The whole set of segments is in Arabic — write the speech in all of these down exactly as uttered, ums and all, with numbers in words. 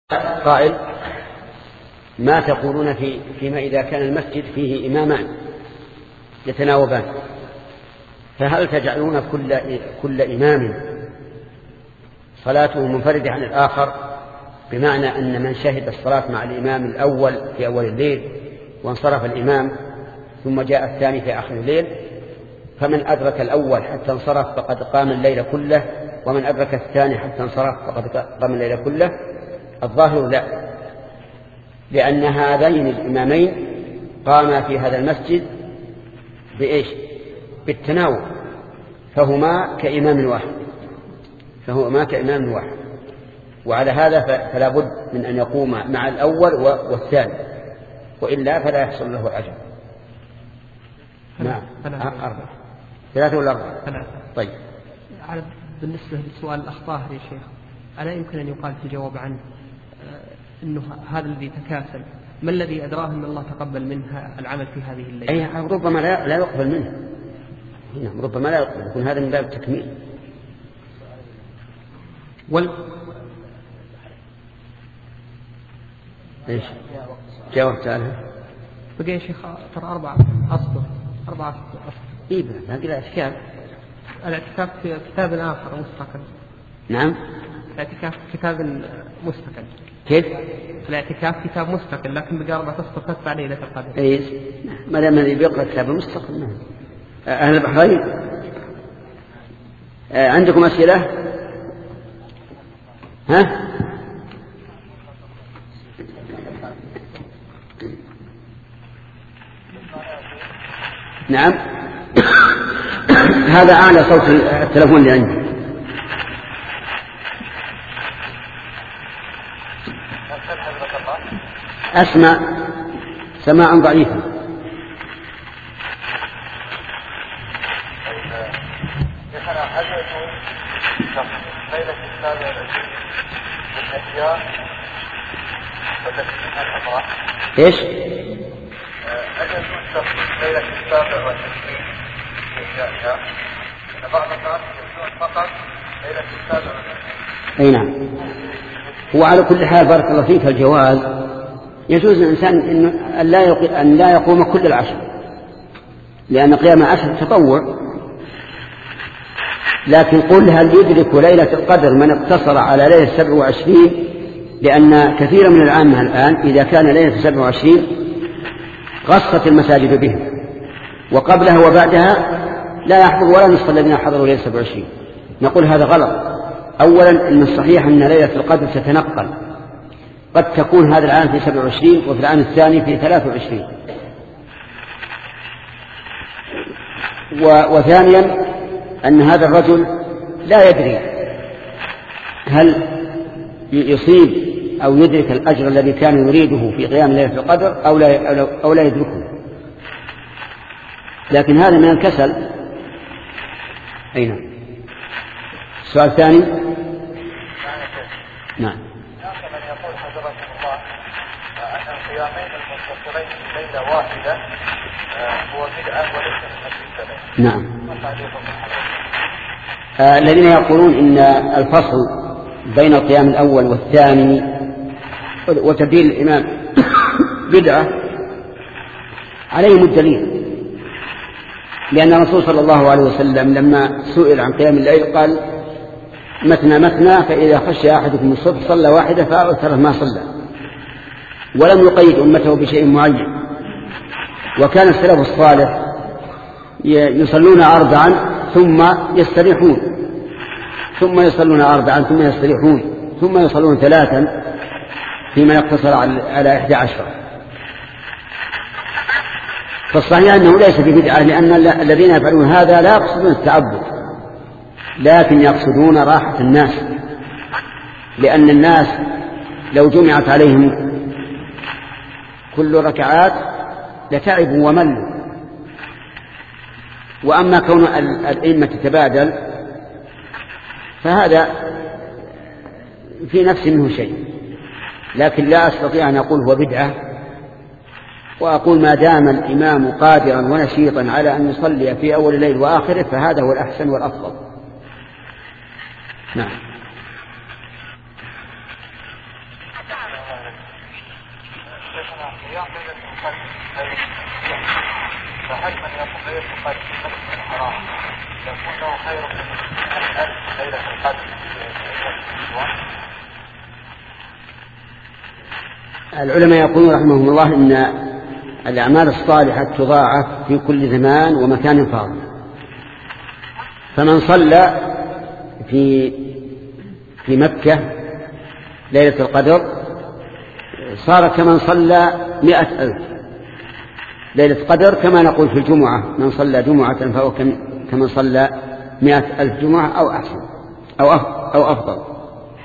قائل: ما تقولون في فيما إذا كان المسجد فيه إمامان يتناوبان، فهل تجعلون كل كل إمام صلاته منفردة عن الآخر، بمعنى أن من شهد الصلاة مع الإمام الأول في أول الليل وانصرف الإمام ثم جاء الثاني في آخر الليل، فمن أدرك الأول حتى انصرف فقد قام الليل كله، ومن أدرك الثاني حتى انصرف فقد قام الليل كله؟ الظاهر لا، لأن هذين الإمامين قاما في هذا المسجد بإيش؟ بالتناوب، فهما كإمام واحد فهما كإمام واحد وعلى هذا فلا بد من أن يقوم مع الأول والثاني، وإلا فلا يحصل له الأجر. نعم. أربعة ثلاثة ولا أربعة؟ ثلاثة. طيب. بالنسبة لسؤال الأخطاء يا شيخ، ألا يمكن أن يقال في جواب عنه أنه هذا الذي تكاسل ما الذي أدراه أن الله تقبل منها العمل في هذه الليلة؟ أي ربما لا, لا يقبل منه هنا، ربما لا يقبل، يكون هذا من باب التكميل. وال إيش جاوبت عنها؟ بقي يا شيخ ترى أربعة أسطر أربعة أسطر. إيه باقي الاعتكاف. الاعتكاف في كتاب آخر مستقل. نعم. الاعتكاف كتاب مستقل. كيف؟ الاعتكاف كتاب مستقل، لكن بقى أربعة أسطر تتبع ليلة القدر. إيه ما دام الذي بيقرأ كتاب مستقل. نعم. أهل البحرين آه عندكم أسئلة؟ ها؟ نعم. هذا أعلى صوت التلفون اللي عندي. أسمع سماعا ضعيفا. ايش؟ أجل تشتغل ليلة السابع والعشرين في إحيائها، أن بعض الناس يكون فقط ليلة السابع والعشرين. أي نعم. هو على كل حال بارك الله فيك الجواز يجوز الإنسان إنه أن لا أن لا يقوم كل العشر، لأن قيام العشر تطوع، لكن قل هل يدرك ليلة القدر من اقتصر على ليلة سبع وعشرين؟ لأن كثير من العامة الآن إذا كان ليلة سبع وعشرين غصت المساجد به، وقبلها وبعدها لا يحضر ولا نصف الذين حضروا ليلة سبع وعشرين. نقول هذا غلط. أولا إن الصحيح أن ليلة القدر تتنقل، قد تكون هذا العام في سبع وعشرين وفي العام الثاني في ثلاث وعشرين. وثانيا أن هذا الرجل لا يدري هل يصيب أو يدرك الأجر الذي كان يريده في قيام ليلة القدر أو لا, أو لا يدركه، لكن هذا من الكسل. أين السؤال الثاني؟ نعم. من يقول حضرتك الله أن القيامين المنفصلين في ليلة واحدة هو بدعة وليس من السنة. نعم. آه الذين يقولون إن الفصل بين القيام الأول والثاني وتبديل الإمام بدعة عليهم الدليل، لأن الرسول صلى الله عليه وسلم لما سئل عن قيام الليل قال مثنى مثنى، فإذا خشي أحدكم الصبح صلى واحدة فأوتر ما صلى، ولم يقيد أمته بشيء معين. وكان السلف الصالح يصلون أربعا ثم يستريحون، ثم يصلون أربعا ثم يستريحون، ثم يصلون ثلاثا فيما يقتصر على إحدى عشر. فالصحيح أنه ليس ببدعة، لأن الذين يفعلون هذا لا يقصدون التعبد، لكن يقصدون راحة الناس، لأن الناس لو جمعت عليهم كل ركعات لتعبوا وملوا. وأما كون الأئمة تتبادل فهذا في نفس منه شيء، لكن لا أستطيع أن أقول هو بدعة، وأقول ما دام الإمام قادرا ونشيطا على أن يصلي في أول الليل وآخره فهذا هو الأحسن والأفضل. نعم. شيخنا قيام ليلة القدر فهل من يقوم ليلة القدر في مسجد الحرام يكون له خير من ألف ليلة القدر في العلماء يقولون رحمهم الله إن الأعمال الصالحة تضاعف في كل زمان ومكان فاضل، فمن صلى في في مكة ليلة القدر صار كمن صلى مئة ألف ليلة قدر، كما نقول في الجمعة من صلى جمعة فهو كمن صلى مئة ألف جمعة أو أحسن أو أو أفضل.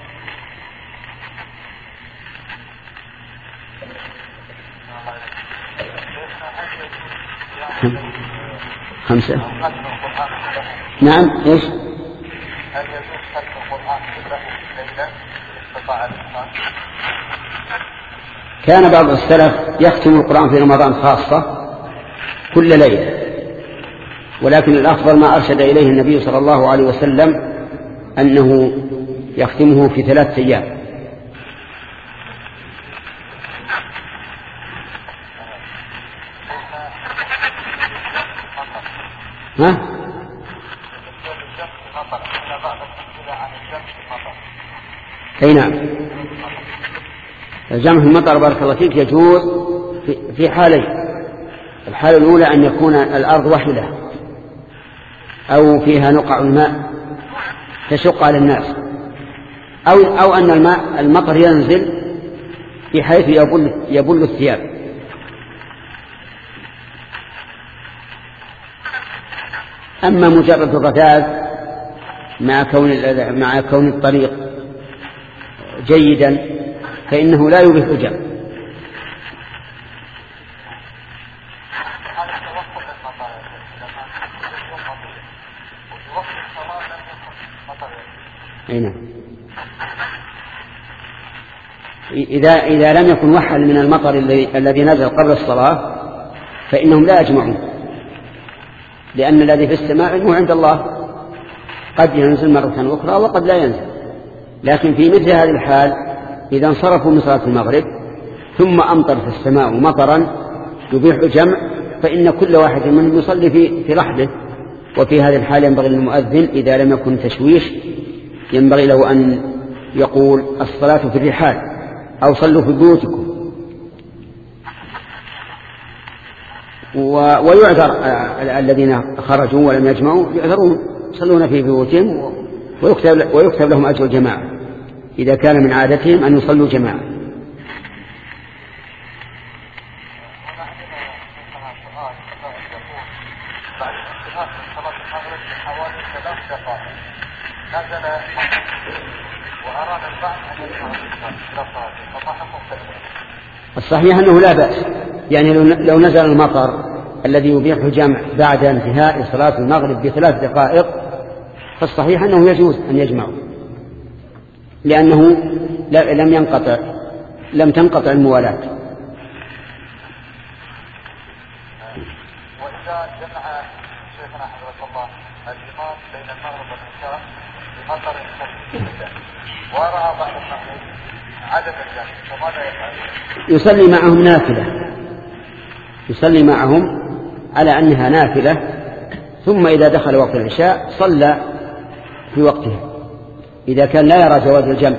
خمسة. نعم. إيش؟ هل يجوز ختم القرآن كله ليلة استطاع الإنسان؟ كان بعض السلف يختم القرآن في رمضان خاصة كل ليلة، ولكن الأفضل ما أرشد إليه النبي صلى الله عليه وسلم أنه يختمه في ثلاث أيام. ها؟ أي نعم. الجمع في المطر بارك الله فيك يجوز في حالين. الحالة الأولى أن يكون الأرض وحلة أو فيها نقع الماء تشق على الناس، أو أو أن الماء المطر ينزل بحيث يبل يبل الثياب. أما مجرد الرذاذ مع كون مع كون الطريق جيدا فإنه لا يبيح الجمع. أين إذا إذا لم يكن وحل من المطر الذي نزل قبل الصلاة فإنهم لا يجمعون، لأن الذي في السماء علمه عند الله، قد ينزل مرة أخرى وقد لا ينزل. لكن في مثل هذه الحال إذا انصرفوا من صلاة المغرب ثم أمطرت السماء مطرا يبيح الجمع فإن كل واحد منهم يصلي في في رحله. وفي هذه الحال ينبغي للمؤذن إذا لم يكن تشويش ينبغي له أن يقول الصلاة في الرحال أو صلوا في بيوتكم. ويعذر الذين خرجوا ولم يجمعوا يعذرون يصلون في بيوتهم ويكتب, ويكتب لهم أجر الجماعة إذا كان من عادتهم أن يصلوا جماعة. الصحيح أنه لا بأس، يعني لو نزل المطر الذي يبيح الجمع بعد انتهاء صلاة المغرب بثلاث دقائق فالصحيح أنه يجوز أن يجمعوا، لأنه لم ينقطع لم تنقطع الموالاة. وإذا جمع شيخنا حفظه الله الإمام بين المغرب والعشاء بمطر شديد ورأى بعد المغرب عدد الجمع فماذا يفعل؟ يصلي معهم نافلة، يصلي معهم على أنها نافلة، ثم إذا دخل وقت العشاء صلى في وقته إذا كان لا يرى جواز الجمع.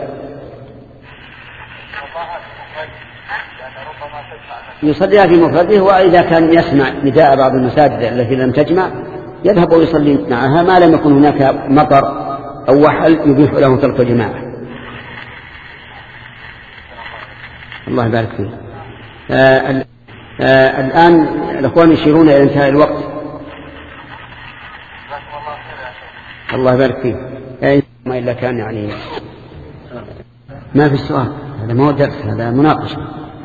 يصليها في مفرده، وإذا كان يسمع نداء بعض المساجد التي لم تجمع يذهب ويصلي معها ما لم يكن هناك مطر أو وحل يبيح له ترك الجماعة. الله يبارك فيه. آه آه الآن الأخوان يشيرون إلى انتهاء الوقت. الله يبارك فيه. يعني ما إلا كان يعني ما في السؤال، هذا ما هو درس، هذا مناقشة.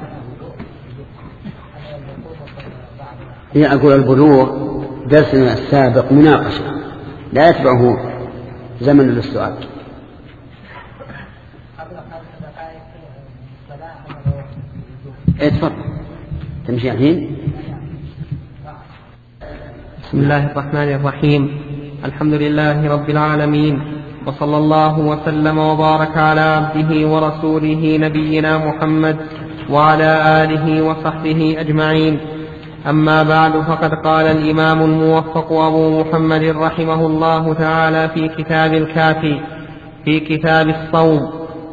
هي أقول البلوغ درسنا السابق مناقشة لا يتبعه زمن للسؤال. اتفضل تمشي الحين. بسم الله الرحمن الرحيم. الحمد لله رب العالمين، وصلى الله وسلم وبارك على عبده ورسوله نبينا محمد وعلى آله وصحبه أجمعين. أما بعد، فقد قال الإمام الموفق أبو محمد رحمه الله تعالى في كتاب الكافي في كتاب الصوم: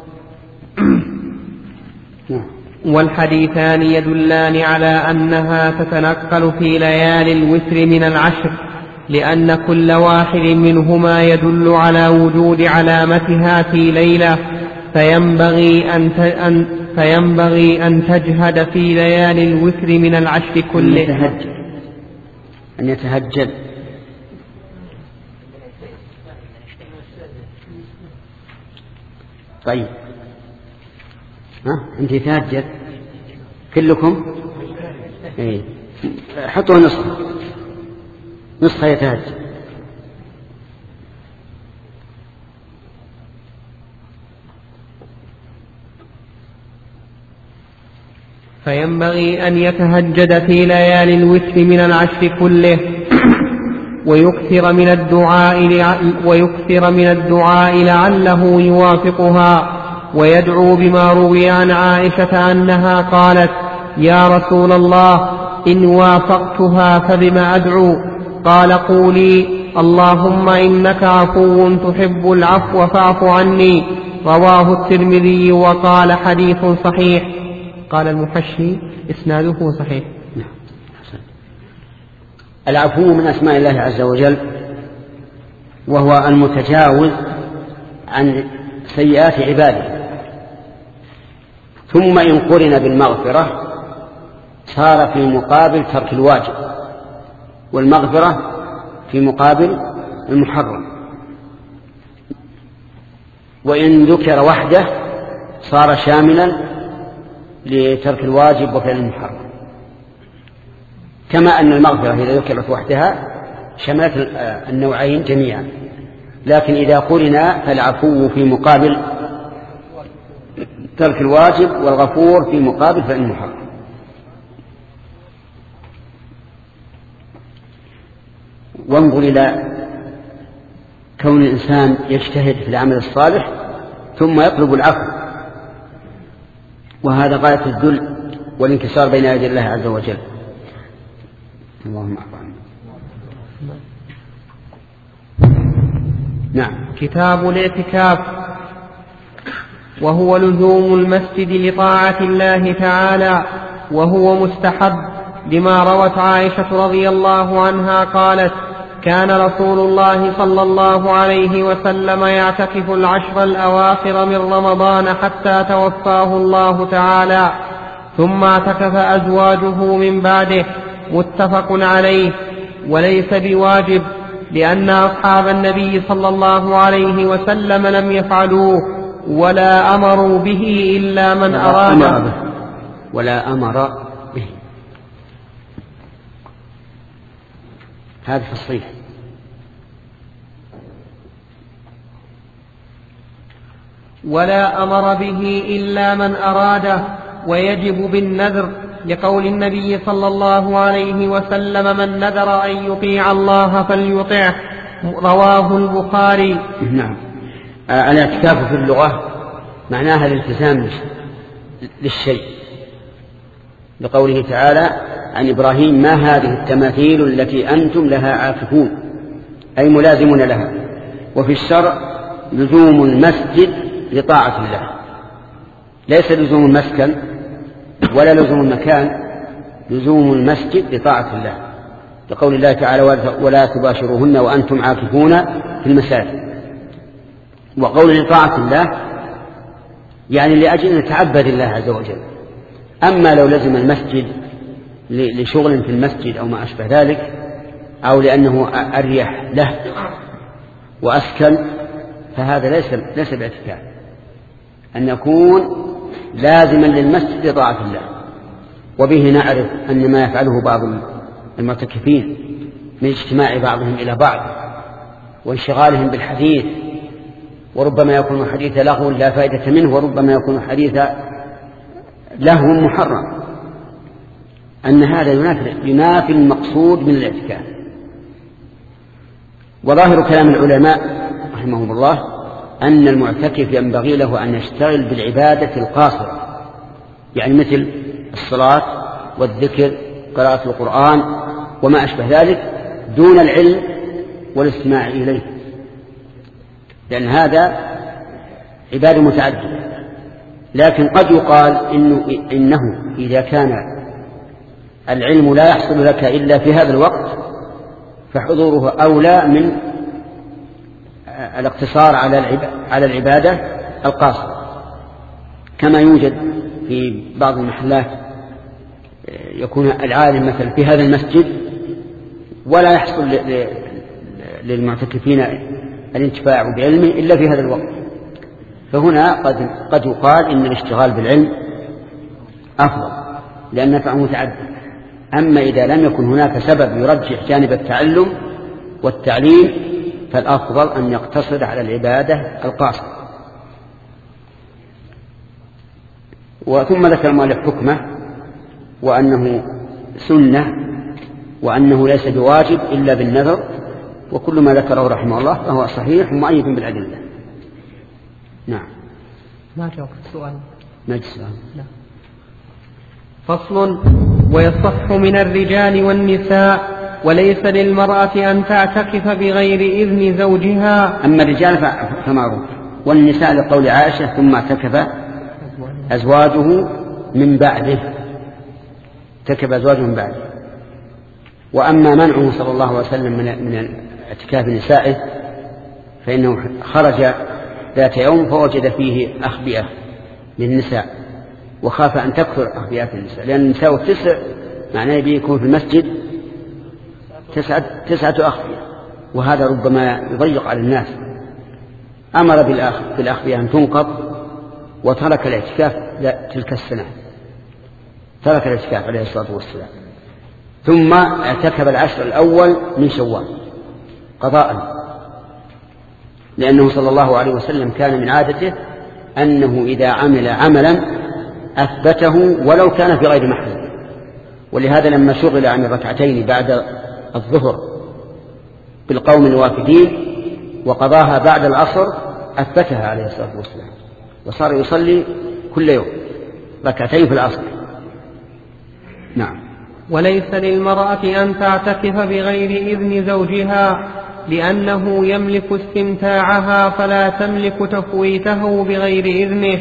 والحديثان يدلان على أنها تتنقل في ليالي الوتر من العشر، لأن كل واحد منهما يدل على وجود علامتها في ليلة، فينبغي أن أن فينبغي أن تجهد في ليالي الوتر من العشر كله. أن يتهجد, أن يتهجد. طيب، ها أنت يتهجد كلكم؟ إيه. حطوا نسخة نسخة يتهجد. فينبغي أن يتهجد في ليالي الوتر من العشر كله، ويكثر من الدعاء ويكثر من الدعاء لعله يوافقها، ويدعو بما روي عن عائشة أنها قالت: يا رسول الله، إن وافقتها فبما أدعو؟ قال: قولي: اللهم إنك عفو تحب العفو فاعف عني. رواه الترمذي وقال: حديث صحيح. قال المحشي: إسناده صحيح. العفو من أسماء الله عز وجل، وهو المتجاوز عن سيئات عباده. ثم إن قرن بالمغفرة صار في مقابل ترك الواجب، والمغفرة في مقابل المحرم. وإن ذكر وحده صار شاملا لترك الواجب وفعل المحرم، كما أن المغفرة إذا ذكرت وحدها شملت النوعين جميعا. لكن إذا قرنا فالعفو في مقابل ترك الواجب، والغفور في مقابل فعل المحرم. وانظر إلى كون الإنسان يجتهد في العمل الصالح ثم يطلب العفو، وهذا غاية الذل والانكسار بين يدي الله عز وجل. اللهم اعف عنا. نعم. كتاب الاعتكاف، وهو لزوم المسجد لطاعة الله تعالى، وهو مستحب، لما روت عائشة رضي الله عنها قالت: كان رسول الله صلى الله عليه وسلم يعتكف العشر الأواخر من رمضان حتى توفاه الله تعالى، ثم اعتكف أزواجه من بعده. متفق عليه. وليس بواجب، لأن أصحاب النبي صلى الله عليه وسلم لم يفعلوه ولا أمروا به إلا من أراد ولا أمر به. هذا في الصحيح. ولا أمر به إلا من أراده، ويجب بالنذر، لقول النبي صلى الله عليه وسلم: من نذر أن يطيع الله فليطعه. رواه البخاري. نعم. الاعتكاف في اللغة معناها الالتزام للشيء، لقوله تعالى عن إبراهيم: ما هذه التماثيل التي أنتم لها عاكفون، أي ملازمون لها. وفي الشرع لزوم المسجد لطاعة الله، ليس لزوم المسكن ولا لزوم المكان، لزوم المسجد لطاعة الله، لقول الله تعالى: ولا تباشروهن وأنتم عاكفون في المساجد. وقول لطاعة الله يعني لأجل أن نتعبد الله عز وجل. أما لو لزم المسجد لشغل في المسجد أو ما أشبه ذلك، أو لأنه أريح له وأسكن، فهذا ليس ليس باعتكاف. أن يكون لازما للمسجد لطاعة الله. وبه نعرف أن ما يفعله بعض المعتكفين من اجتماع بعضهم إلى بعض وانشغالهم بالحديث، وربما يكون حديث لغو لا فائدة منه، وربما يكون حديث لهو محرم، أن هذا ينافي المقصود من الاعتكاف. وظاهر كلام العلماء رحمهم الله أن المعتكف ينبغي له أن يشتغل بالعبادة القاصرة، يعني مثل الصلاة والذكر قراءة القرآن وما أشبه ذلك، دون العلم والاستماع إليه، لأن هذا عبادة متعددة. لكن قد يقال إنه, إنه إذا كان العلم لا يحصل لك إلا في هذا الوقت فحضوره أولى من الاقتصار على العبادة القاصرة، كما يوجد في بعض المحلات يكون العالم مثلا في هذا المسجد ولا يحصل للمعتكفين الانتفاع بعلمه إلا في هذا الوقت، فهنا قد, قد يقال إن الاشتغال بالعلم أفضل لأن نفعه متعدد. أما إذا لم يكن هناك سبب يرجح جانب التعلم والتعليم فالأفضل أن يقتصر على العبادة القاصرة. وثم ذكر المؤلف حكمه وأنه سنة وأنه ليس بواجب إلا بالنذر، وكل ما ذكره رحمه الله فهو صحيح ومؤيد بالأدلة. نعم. ما جاوبت السؤال. ما السؤال. لا. فصل: ويصح من الرجال والنساء، وليس للمرأة أن تعتكف بغير إذن زوجها. أما الرجال فمعروف، والنساء لقول عائشة ثم اعتكف أزواجه من بعده، اعتكف أزواجه من بعده. وأما منعه صلى الله عليه وسلم من اعتكاف نسائه فإنه خرج ذات يوم فوجد فيه أخبئة للنساء وخاف أن تكثر أخبئات النساء، لأن النساء التسع معناه بيكون في المسجد تسعة, تسعة أخبئة، وهذا ربما يضيق على الناس. أمر بالأخبئة أن تنقض وترك الاعتكاف تلك السنة، ترك الاعتكاف عليه الصلاة والسلام، ثم اعتكف العشر الأول من شوال قضاء، لأنه صلى الله عليه وسلم كان من عادته أنه إذا عمل عملا أثبته ولو كان في غير محل. ولهذا لما شغل عن ركعتين بعد الظهر بالقوم الوافدين وقضاها بعد العصر أثبتها عليه الصلاة والسلام، وصار يصلي كل يوم ركعتين في العصر. نعم. وليس للمرأة أن تعتكف بغير إذن زوجها، لأنه يملك استمتاعها فلا تملك تفويته بغير إذنه.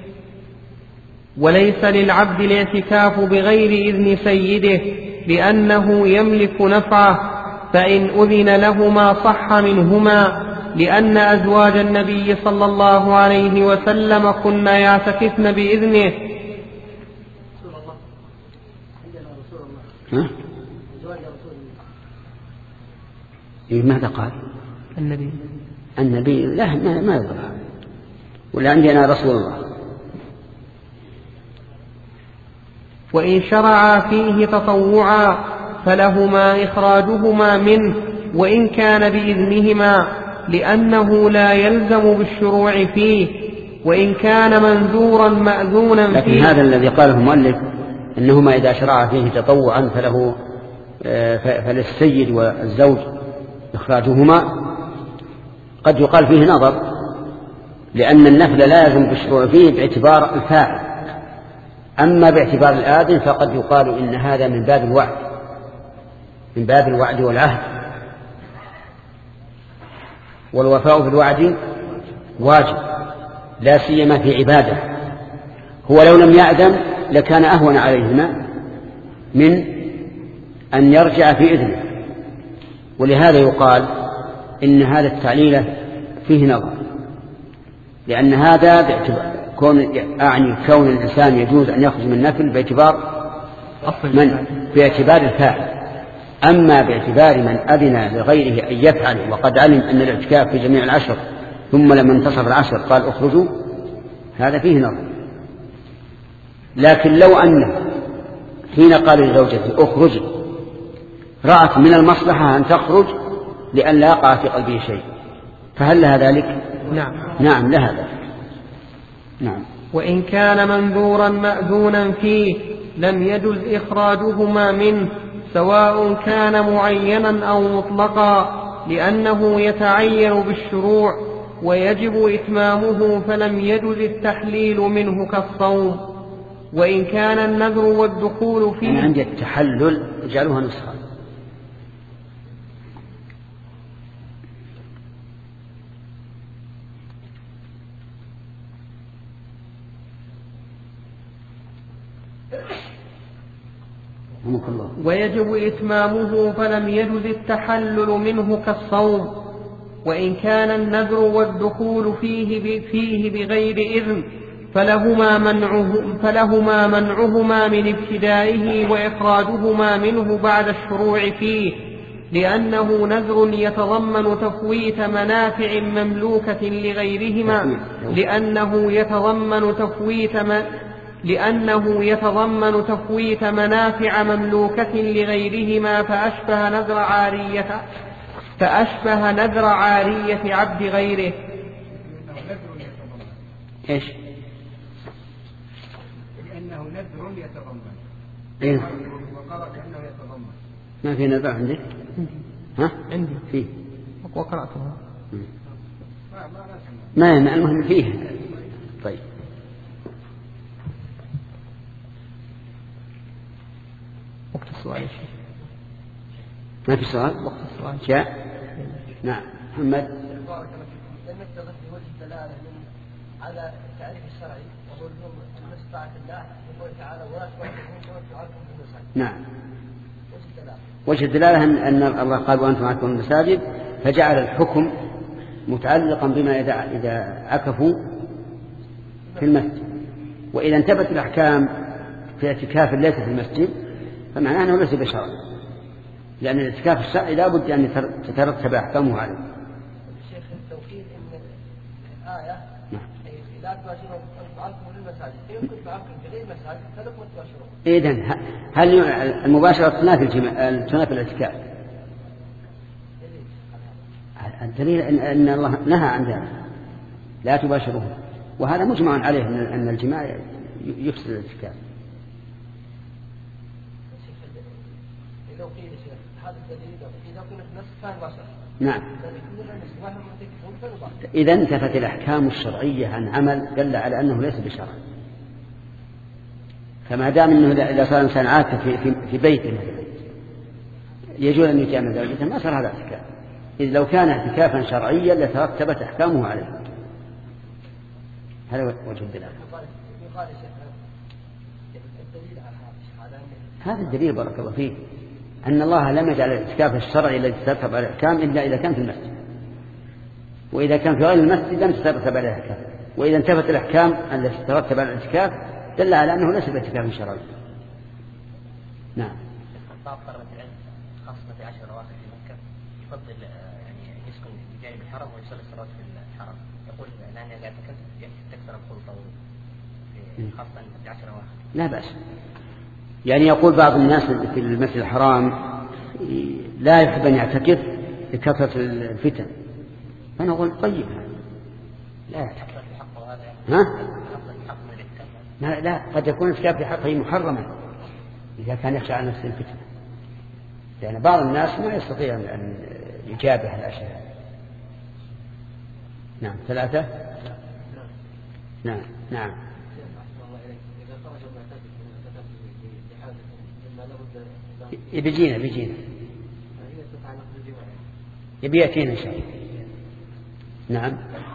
وليس للعبد الاعتكاف بغير إذن سيده، لأنه يملك نفعه، فإن أذن لهما صح منهما، لأن أزواج النبي صلى الله عليه وسلم كن يعتكفن بإذنه. ها؟ ماذا قال؟ النبي النبي لا ما ما يضر، ولا عندي أنا رسول الله. وإن شرعا فيه تطوعا فلهما إخراجهما منه وإن كان بإذنهما، لأنه لا يلزم بالشروع فيه، وإن كان منذورا مأذونا فيه. لكن هذا الذي قاله المؤلف إنهما إذا شرع فيه تطوعا فله فللسيد والزوج إخراجهما، قد يقال فيه نظر، لأن النفل لا يلزم بالشروع فيه باعتبار الفاعل، أما باعتبار الآذن فقد يقال إن هذا من باب الوعد، من باب الوعد والعهد، والوفاء بالوعد واجب لا سيما في عبادة. هو لو لم يأذن لكان أهون عليهما من أن يرجع في إذنه، ولهذا يقال إن هذا التعليل فيه نظر، لأن هذا باعتبار كون أعني كون الإنسان يجوز أن يخرج من النفل باعتبار من باعتبار الفاعل، أما باعتبار من أذن لغيره أن يفعل وقد علم أن الاعتكاف في جميع العشر ثم لما انتصف العشر قال اخرجوا، هذا فيه نظر. لكن لو أنه حين قال لزوجته اخرجي رأت من المصلحة أن تخرج لأن لا يقع في قلبه شيء، فهل لها ذلك؟ نعم. نعم لها ذلك. نعم. وإن كان منذورا مأذونا فيه لم يجز إخراجهما منه، سواء كان معينا أو مطلقا، لأنه يتعين بالشروع، ويجب إتمامه فلم يجز التحليل منه كالصوم، وإن كان النذر والدخول فيه. أنا عندي التحلل اجعلوها نسخة. ويجب إتمامه فلم يجز التحلل منه كالصوم، وإن كان النذر والدخول فيه فيه بغير إذن فلهما منعه فلهما منعهما من ابتدائه وإخراجهما منه بعد الشروع فيه، لأنه نذر يتضمن تفويت منافع مملوكة لغيرهما لأنه يتضمن تفويت من لأنه يتضمن تفويت منافع مملوكة لغيرهما فأشبه نذر عارية فأشبه نذر عارية عبد غيره. إيش؟ لأنه نذر يتضمن. إيه؟ وقرأ كأنه يتضمن. ما في نذر عندك؟ ها؟ عندي. فيه. وقرأتها. ما ما المهم فيه. طيب. وقت السؤال يا شيخ. ما في سؤال؟ وقت السؤال. جاء. نعم. محمد. لم يتضح بوجه الدلالة على التعريف الشرعي وهو النص طاعة الله يقول تعالى ولا تواجهون وأنتم في المساجد. نعم. وجه الدلالة. وجه الدلالة أن الله قال وأنتم عاكفون في المساجد، فجعل الحكم متعلقا بما إذا إذا عكفوا في المسجد، وإذا انتبهت الأحكام في اعتكاف ليس في المسجد فمعناه أنه ليس بشرع، لأن الاعتكاف الشرعي لا بد أن تترتب أحكامه عليه. الشيخ التوكيد إن الآية لا تباشرون وأنتم في المساجد، فيمكن تعاقب في غير المساجد فلكم تباشرون. إذن هل المباشرة تنافي تنافي الاعتكاف؟ الدليل أن الله نهى عن ذلك لا تباشروه، وهذا مجمع عليه أن الجماع يفسد الاعتكاف. لو قيل هذا الدليل إذا كنا في نفس كان بشر. نعم. إذا انتفت الأحكام الشرعية عن عمل دل على أنه ليس بشرع، فما دام أنه إذا صار إنسان عاكف في, في, في بيته يجوز أن يجامع زوجته ما صار هذا اعتكاف، إذ لو كان اعتكافا شرعيا لترتبت أحكامه عليه. هذا وجه الدلالة. هذا الدليل بارك الله فيه أن الله لم يجعل الاعتكاف الشرعي الذي تترتب على الأحكام إلا إذا كان في المسجد، وإذا كان في غير المسجد لم تترتب على الأحكام، وإذا انتفت الأحكام التي تترتب على الاعتكاف دل على أنه ليس باعتكاف شرعي. نعم. الخطاب طلبة العلم خاصة في عشر أواخر في مكة يفضل يعني يسكن بجانب الحرم ويصلي الصلاة في الحرم، يقول لأن إذا تكثر الخلطة خاصة في عشر أواخر. لا بأس. يعني يقول بعض الناس في المسجد الحرام لا يحب أن يعتكف لكثرة الفتن، فأنا أقول طيب لا يعتكف. ها؟ لا, لا قد يكون الاعتكاف في حقه محرما إذا كان يخشى على نفسه الفتن، لأن يعني بعض الناس ما يستطيع أن يجابه الأشياء. نعم. ثلاثة. نعم. نعم. بيجينا بيجينا يبي يأتينا إن شاء الله. نعم.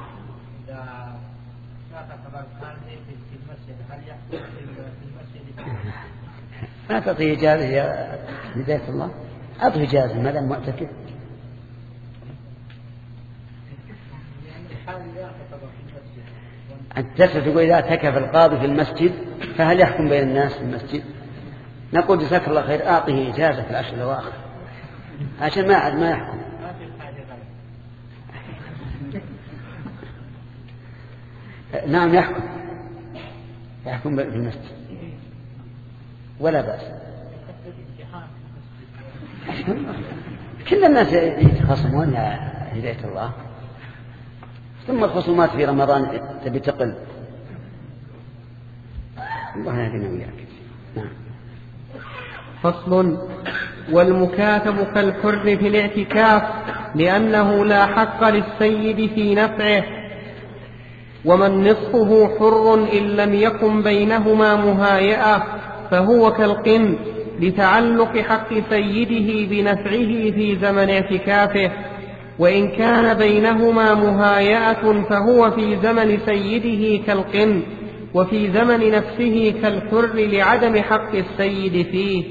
ما تعطيه إجازة يا هداية الله؟ أعطيه إجازة ما دام معتكف. التسعة تقول إذا اعتكف القاضي في المسجد فهل يحكم بين الناس في المسجد؟ نقول جزاك الله خير أعطيه إجازة في العشر الأواخر عشان ما عاد ما يحكم. نعم يحكم يحكم في المسجد ولا بأس. كل الناس يتخاصمون يا هداية الله، ثم الخصومات في رمضان تبي تقل. الله يهدينا وياك. نعم. فصل. والمكاتب كالحر في الاعتكاف لأنه لا حق للسيد في نفعه، ومن نصفه حر إن لم يكن بينهما مهايئة فهو كالقن لتعلق حق سيده بنفعه في زمن اعتكافه، وإن كان بينهما مهايئة فهو في زمن سيده كالقن، وفي زمن نفسه كالحر لعدم حق السيد فيه.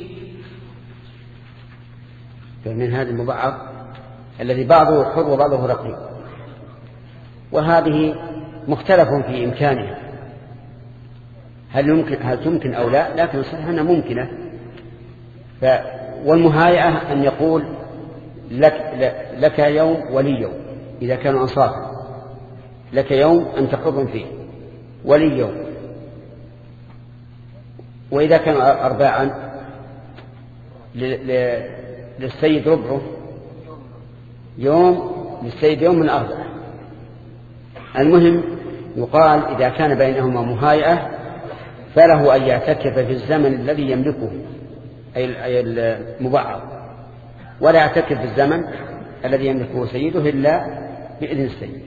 من هذا المبعض الذي بعضه حر وبعضه رقيق، وهذه مختلف في إمكانها، هل يمكن هل تمكن أو لا، لكن الصحيح أنها ممكنة. ف والمهايئة أن يقول لك, لك يوم ولي يوم إذا كانوا أنصافا، لك يوم أنت حر فيه ولي يوم، وإذا كانوا أرباعا للسيد ربعه يوم، للسيد يوم من أربعة. المهم يقال إذا كان بينهما مهايئة فله أن يعتكف في الزمن الذي يملكه أي المبعض، ولا يعتكف في الزمن الذي يملكه سيده إلا بإذن السيد.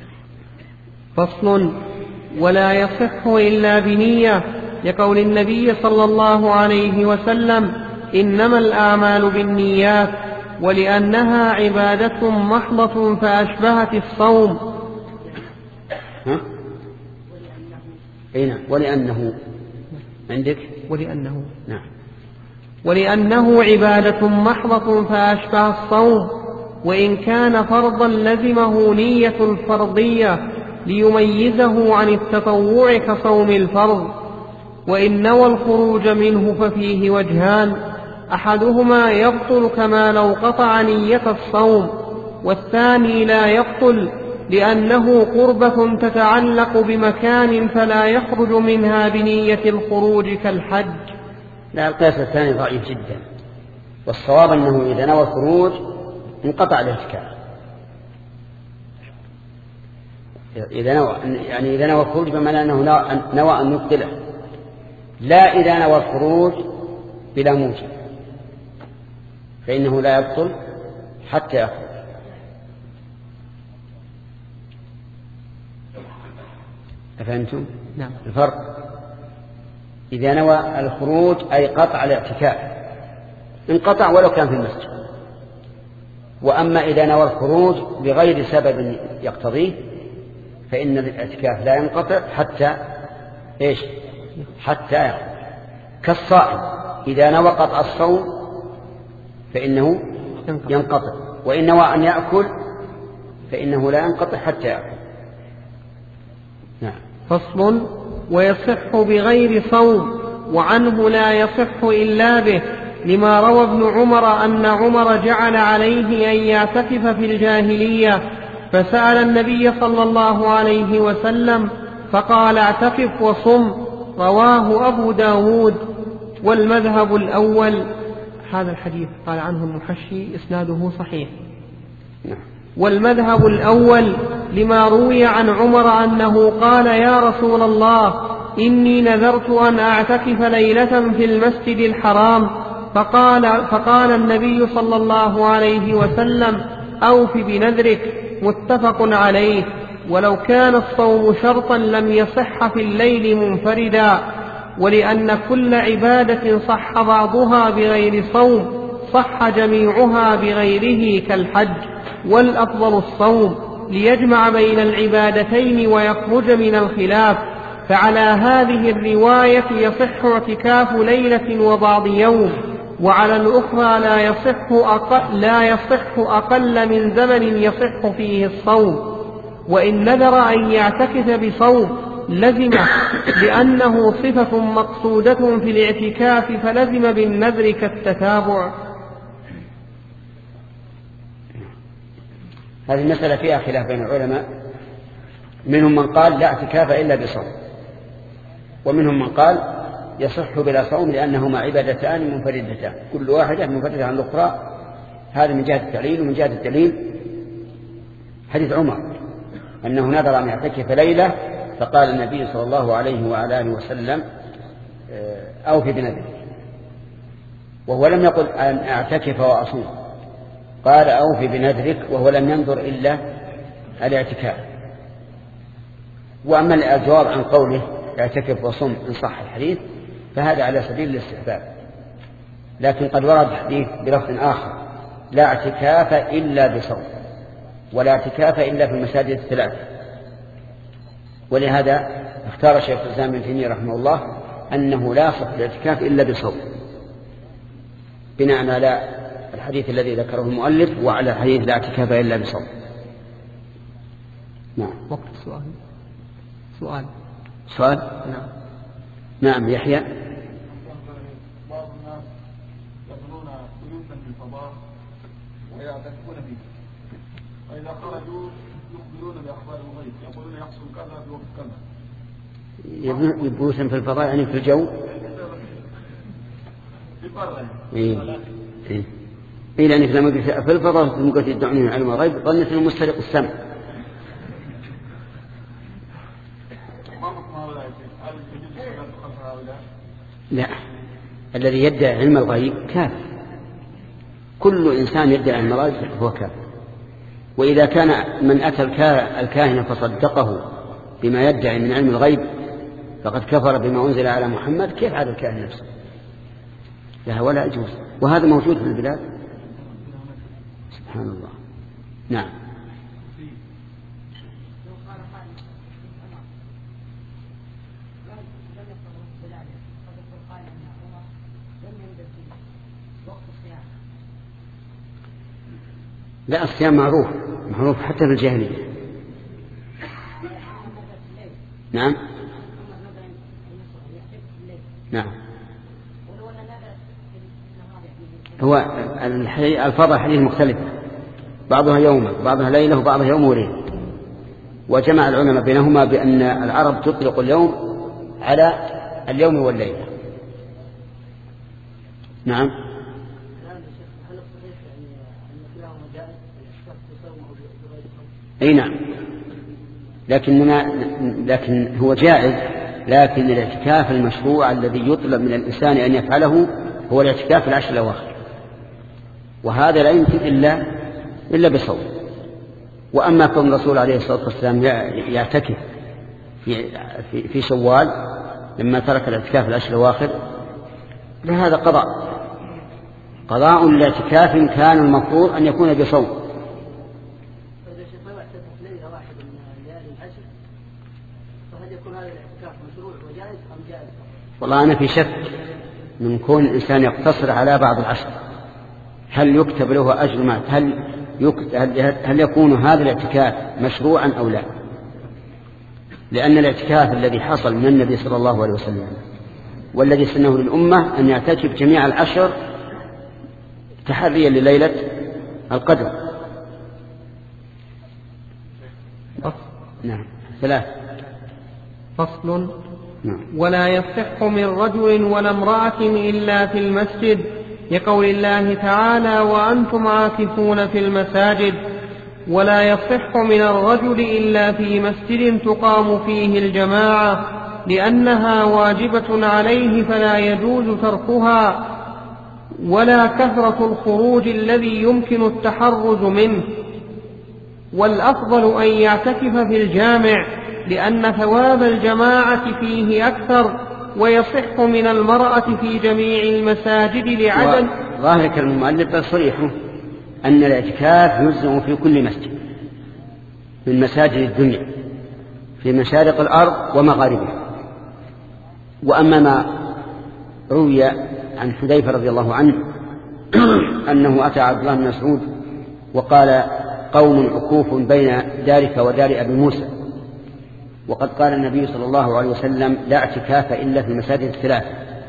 فصل: ولا يصح إلا بنية، لقول النبي صلى الله عليه وسلم: إنما الأعمال بالنيات، ولأنها عبادة محضة فأشبهت الصوم. ها؟ أين؟ ولأنه عندك؟ ولأنه نعم. ولأنه عبادة محضة فأشبه الصوم، وإن كان فرضا لزمه نية الفرضية ليميزه عن التطوع كصوم الفرض. وإن نوى الخروج منه ففيه وجهان: أحدهما يبطل كما لو قطع نية الصوم، والثاني لا يبطل لأنه قربة تتعلق بمكان فلا يخرج منها بنية الخروج كالحج. لا، القياس الثاني ضعيف جدا، والصواب أنه إذا نوى الخروج انقطع الاعتكاف. إذا نوى يعني إذا نوى الخروج بمعنى أنه نوى أن يبطله، لا إذا نوى الخروج بلا موجب، فإنه لا يبطل حتى يخرج. أفهمتم؟ نعم. الفرق إذا نوى الخروج أي قطع الاعتكاف انقطع ولو كان في المسجد، وأما إذا نوى الخروج بغير سبب يقتضيه فإن الاعتكاف لا ينقطع حتى إيش؟ حتى يخرج. كالصائم إذا نوى قطع الصوم فإنه ينقطع، وإن نوى أن يأكل فإنه لا ينقطع حتى يأكل. نعم. فصل: ويصح بغير صوم، وعنه لا يصح إلا به، لما روى ابن عمر أن عمر جعل عليه أن يعتكف في الجاهلية، فسأل النبي صلى الله عليه وسلم فقال: اعتكف وصم. رواه أبو داود. والمذهب الأول، هذا الحديث قال عنه المحشي إسناده صحيح. والمذهب الأول لما روي عن عمر أنه قال: يا رسول الله، إني نذرت أن أعتكف ليلة في المسجد الحرام، فقال, فقال النبي صلى الله عليه وسلم: أوف بنذرك. متفق عليه. ولو كان الصوم شرطا لم يصح في الليل منفردا، ولأن كل عبادة صح بعضها بغير صوم صح جميعها بغيره كالحج، والأفضل الصوم ليجمع بين العبادتين ويخرج من الخلاف. فعلى هذه الرواية يصح اعتكاف ليلة وبعض يوم، وعلى الأخرى لا يصح أقل, لا يصح أقل من زمن يصح فيه الصوم. وإن نذر أن يعتكف بصوم لزمه، لأنه صفة مقصودة في الاعتكاف، فلزم بالنذر كالتتابع. هذه المسألة فيها خلاف بين العلماء، منهم من قال لا اعتكاف إلا بصوم، ومنهم من قال يصح بلا صوم لأنهما عبادتان منفردتان كل واحدة منفردة عن الأخرى. هذا من جهة التعليل. ومن جهة الدليل حديث عمر أنه نذر أن يعتكف ليلة، فقال النبي صلى الله عليه وعلى آله وسلم: أوف بنذرك. وهو لم يقل أن أعتكف وأصوم، قال أوفي بنذرك وهو لم ينظر إلا الاعتكاف. وأما الجواب عن قوله اعتكف وصم إن صح الحديث فهذا على سبيل الاستحباب، لكن قد ورد حديث بلفظ آخر لا اعتكاف إلا بصوم ولا اعتكاف إلا في المساجد الثلاث. ولهذا اختار شيخ الإسلام ابن تيمية رحمه الله أنه لا يصح الاعتكاف إلا بصوم، بناء على الحديث الذي ذكره المؤلف وعلى الحديث لا اعتكاف إلا بصوم. نعم. وقت السؤال. سؤال سؤال نعم. نعم يحيى. بعض الناس يبنون بيوتا في الفضاء ويعتكفون فيه، فإذا خرجوا يخبرون بأخبار الغيب، يقولون يحصل كذا بوقت كذا. يبوسا في الفضاء يعني في الجو. في برا. إيه إيه إيه لأنك لما قلت في الفضاء ممكن تدعوني علم الغيب ظنت أنه مسترق السمع. لا، الذي يدعي علم الغيب كافر. كل إنسان يدعي علم الغيب هو كافر. وإذا كان من أتى الكاهن فصدقه بما يدعي من علم الغيب فقد كفر بما أنزل على محمد، كيف هذا الكاهن نفسه؟ لا ولا يجوز. وهذا موجود في البلاد سبحان الله. نعم. لا، الصيام معروف معروف حتى في الجاهلية. نعم نعم. هو الفضاء حديث مختلفة، بعضها يوم بعضها ليلة وبعضها يوم وليلة، وجمع العلماء بينهما بأن العرب تطلق اليوم على اليوم والليلة. نعم. أي نعم، لكننا لكن هو جائز، لكن الاعتكاف المشروع الذي يطلب من الإنسان أن يفعله هو الاعتكاف في العشر الأواخر، وهذا لا يمكن إلا إلا بصوم. وأما كون الرسول عليه الصلاة والسلام يعتكف في في, في شوال لما ترك الاعتكاف في العشر الأواخر لهذا قضاء قضاء لاعتكاف كان المفروض أن يكون بصوم. والله أنا في شك من كون الإنسان يقتصر على بعض العشر، هل يكتب له أجر ما هل, هل يكون هذا الاعتكاف مشروعا أو لا؟ لأن الاعتكاف الذي حصل من النبي صلى الله عليه وسلم والذي سنه للأمة أن يعتكف جميع العشر تحريا لليلة القدر. نعم. ثلاث. فصل. نعم. ولا يصح من رجل ولا امرأة إلا في المسجد، لقول الله تعالى وأنتم عاكفون في المساجد. ولا يصح من الرجل إلا في مسجد تقام فيه الجماعة، لأنها واجبة عليه فلا يجوز تركها، ولا كثرة الخروج الذي يمكن التحرز منه. والأفضل أن يعتكف في الجامع، لأن ثواب الجماعة فيه أكثر، ويصح من المرأة في جميع المساجد لعدم. ظاهر كلام المؤلف صريح أن الاعتكاف يلزم في كل مسجد من مساجد الدنيا في مشارق الأرض ومغاربها. وأما ما روي عن حذيفة رضي الله عنه أنه أتى عبد الله بن مسعود وقال قوم عكوف بين دارك ودار أبي موسى، وقد قال النبي صلى الله عليه وسلم لا اعتكاف إلا في المساجد الثلاث.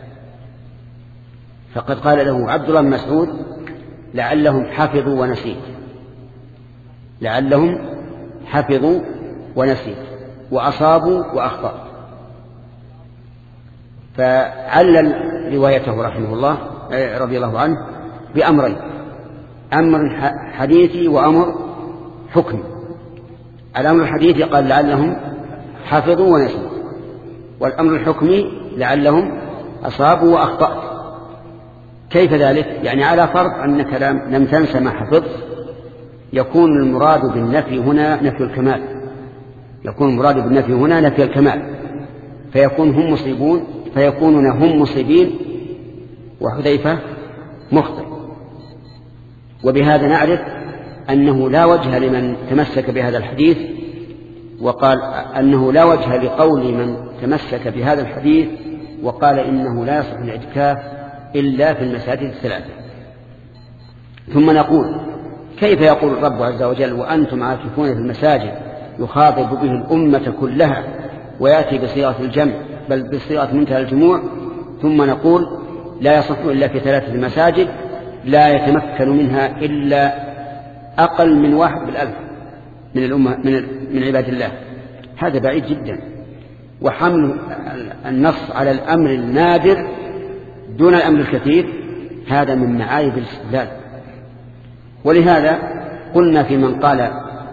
فقد قال له عبد الله بن مسعود لعلهم حفظوا ونسيت لعلهم حفظوا ونسيت وأصابوا وأخطأوا. فعلل روايته رحمه الله رضي الله عنه بأمرين: أمر حديثي وأمر حكمي. الأمر الحديثي قال لعلهم حفظوا ونسوا، والأمر الحكمي لعلهم أصابوا وأخطأوا. كيف ذلك؟ يعني على فرض أنك لم تنس ما حفظت، يكون المراد بالنفي هنا نفي الكمال، يكون المراد بالنفي هنا نفي الكمال، فيكون هم مصيبون فيكونون هم مصيبين وحذيفة مخطئ. وبهذا نعرف أنه لا وجه لمن تمسك بهذا الحديث، وقال أنه لا وجه لقول من تمسك بهذا الحديث وقال إنه لا يصح الاعتكاف إلا في المساجد الثلاثة. ثم نقول كيف يقول الرب عز وجل وأنتم عاكفون في المساجد يخاطب به الأمة كلها ويأتي بصيغة الجمع بل بصيغة منتهى الجموع، ثم نقول لا يصح إلا في ثلاثة مساجد لا يتمكن منها إلا أقل من واحد بالألف من الأمة من, من عباد الله. هذا بعيد جدا. وحمل النص على الأمر النادر دون الأمر الكثير هذا من معايب الاستدلال. ولهذا قلنا في من قال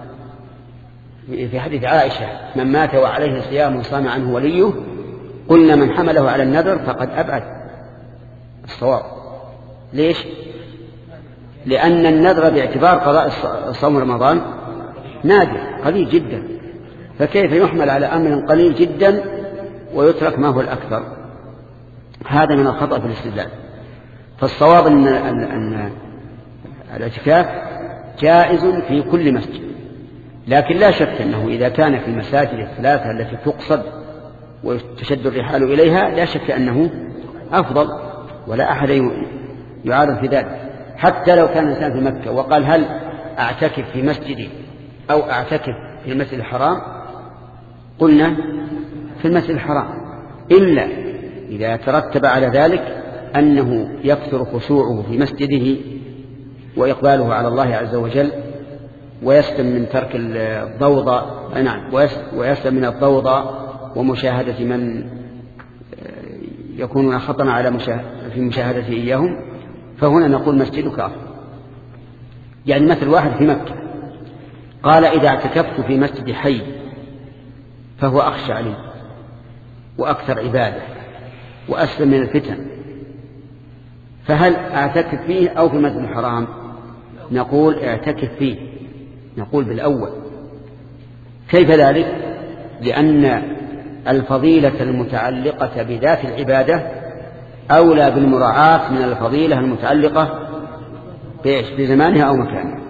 في حديث عائشة من مات وعليه صيام صام عنه وليه، قلنا من حمله على النذر فقد أبعد الصواب. ليش؟ لأن النذر باعتبار قضاء صوم رمضان نادر قليل جدا، فكيف يحمل على أمر قليل جدا ويترك ما هو الأكثر؟ هذا من الخطأ في الاستدلال. فالصواب أن, أن, أن الاعتكاف جائز في كل مسجد، لكن لا شك أنه إذا كان في المساجد الثلاثة التي تقصد وتشد الرحال إليها لا شك أنه أفضل، ولا أحد يعارض في ذلك. حتى لو كان الإنسان في مكة وقال هل أعتكف في مسجدي أو أعتكف في المسجد الحرام، قلنا في المسجد الحرام، إلا إذا ترتب على ذلك أنه يكثر خشوعه في مسجده وإقباله على الله عز وجل، ويسلم من ترك الضوضاء، نعم ويسلم من الضوضاء ومشاهدة من يكونون خطرا على مشاهدة في مشاهدة إياهم، فهنا نقول مسجدك أفضل. يعني مثل واحد في مكة قال إذا اعتكفت في مسجد حي فهو أخشى عليه وأكثر عبادة وأسلم من الفتن، فهل أعتكف فيه أو في المسجد الحرام؟ نقول اعتكف فيه، نقول بالأول. كيف ذلك؟ لأن الفضيلة المتعلقة بذات العبادة أولى بالمراعاة من الفضيلة المتعلقة بزمانها أو مكانها.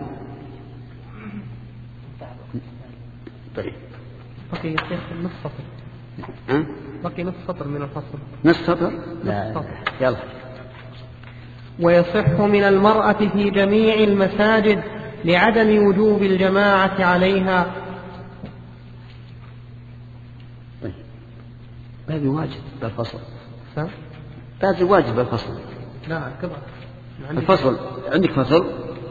طيب بقي نص سطر أه؟ بقي نص سطر من الفصل. نص سطر؟ لا يلا. ويصح من المرأة في جميع المساجد لعدم وجوب الجماعة عليها. طيب هذا واجب بالفصل. س... هذا واجب بالفصل. لا كبر الفصل عندك فصل.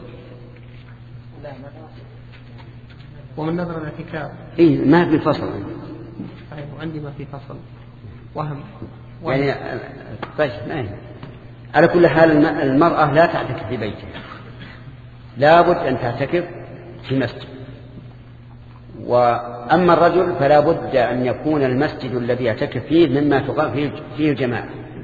ومن نظر الاعتكاف إيه ما في فصل. أيوة عندي ما في فصل وهم, وهم. يعني طيب ما هي. على كل حال المرأة لا تعتكف في بيتها، لا بد أن تعتكف في مسجد. وأما الرجل فلا بد أن يكون المسجد الذي يعتكف فيه مما تقام فيه, فيه الجماعة.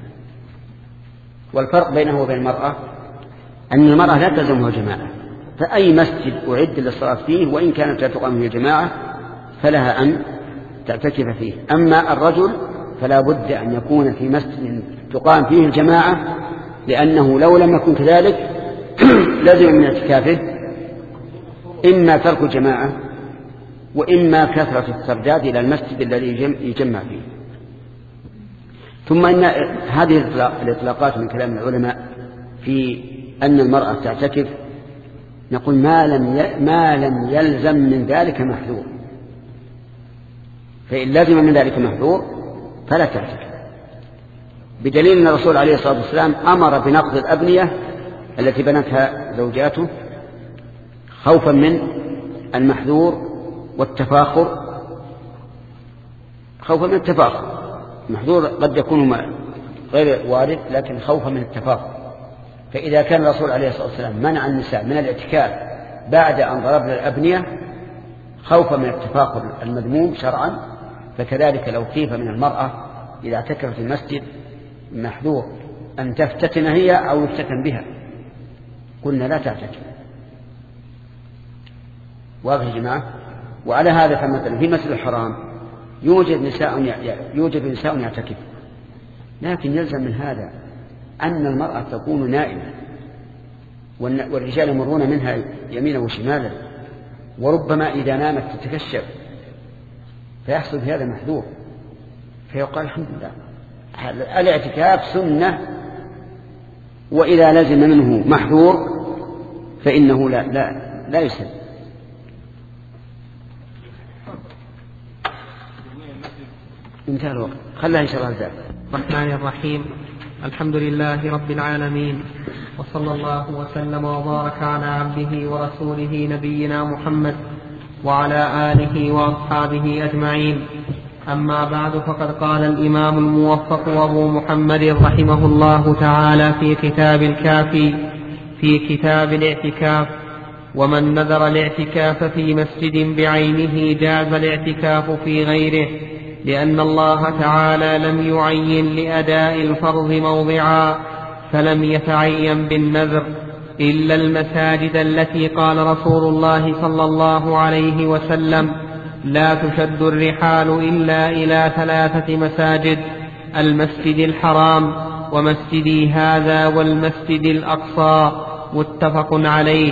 والفرق بينه وبين المرأة أن المرأة لا تلزمها الجماعة، فأي مسجد أعد للصلاة فيه وإن كانت لا تقام فيه الجماعة فلها أن تعتكف فيه. أما الرجل فلا بد أن يكون في مسجد تقام فيه الجماعة، لأنه لو لم يكن كذلك لازم من اعتكافه إما ترك الجماعة وإما كثرة الترداد إلى المسجد الذي يجمع فيه. ثم إن هذه الإطلاقات من كلام العلماء في أن المرأة تعتكف نقول ما لم ما لم يلزم من ذلك محذور، فإن لزم من ذلك محذور فلا تعتكف، بدليل أن الرسول عليه الصلاة والسلام أمر بنقض الأبنية التي بنتها زوجاته خوفا من المحذور والتفاخر، خوفا من التفاخر. المحذور قد يكون غير وارد لكن خوفا من التفاخر. فإذا كان الرسول عليه الصلاة والسلام منع النساء من الاعتكاف بعد أن ضربنا الأبنية خوفا من التفاخر المذموم شرعا، فكذلك لو خيف من المرأة إذا اعتكفت في المسجد محذور أن تفتتن هي أو يفتتن بها، قلنا لا تعتكف. واضح يا جماعة؟ وعلى هذا فمثلا في مسجد الحرام يوجد نساء يوجد نساء يعتكف، لكن يلزم من هذا أن المرأة تكون نائمة والرجال يمرون منها يمينا وشمالا، وربما إذا نامت تتكشف فيحصل في هذا محذور، فيقال الحمد لله الاعتكاف سنة، وإذا لزم منه محذور فإنه لا لا لا يسلم. انتهى الوقت، خلها إن شاء الله ذلك. الرحمن الرحيم، الحمد لله رب العالمين، وصلى الله وسلم وبارك على عبده ورسوله نبينا محمد وعلى آله وأصحابه أجمعين. أما بعد، فقد قال الإمام الموفق أبو محمد رحمه الله تعالى في كتاب الكافي في كتاب الاعتكاف: ومن نذر الاعتكاف في مسجد بعينه جاز الاعتكاف في غيره، لأن الله تعالى لم يعين لأداء الفرض موضعا، فلم يتعين بالنذر إلا المساجد التي قال رسول الله صلى الله عليه وسلم: لا تشد الرحال إلا إلى ثلاثة مساجد: المسجد الحرام ومسجدي هذا والمسجد الأقصى، متفق عليه.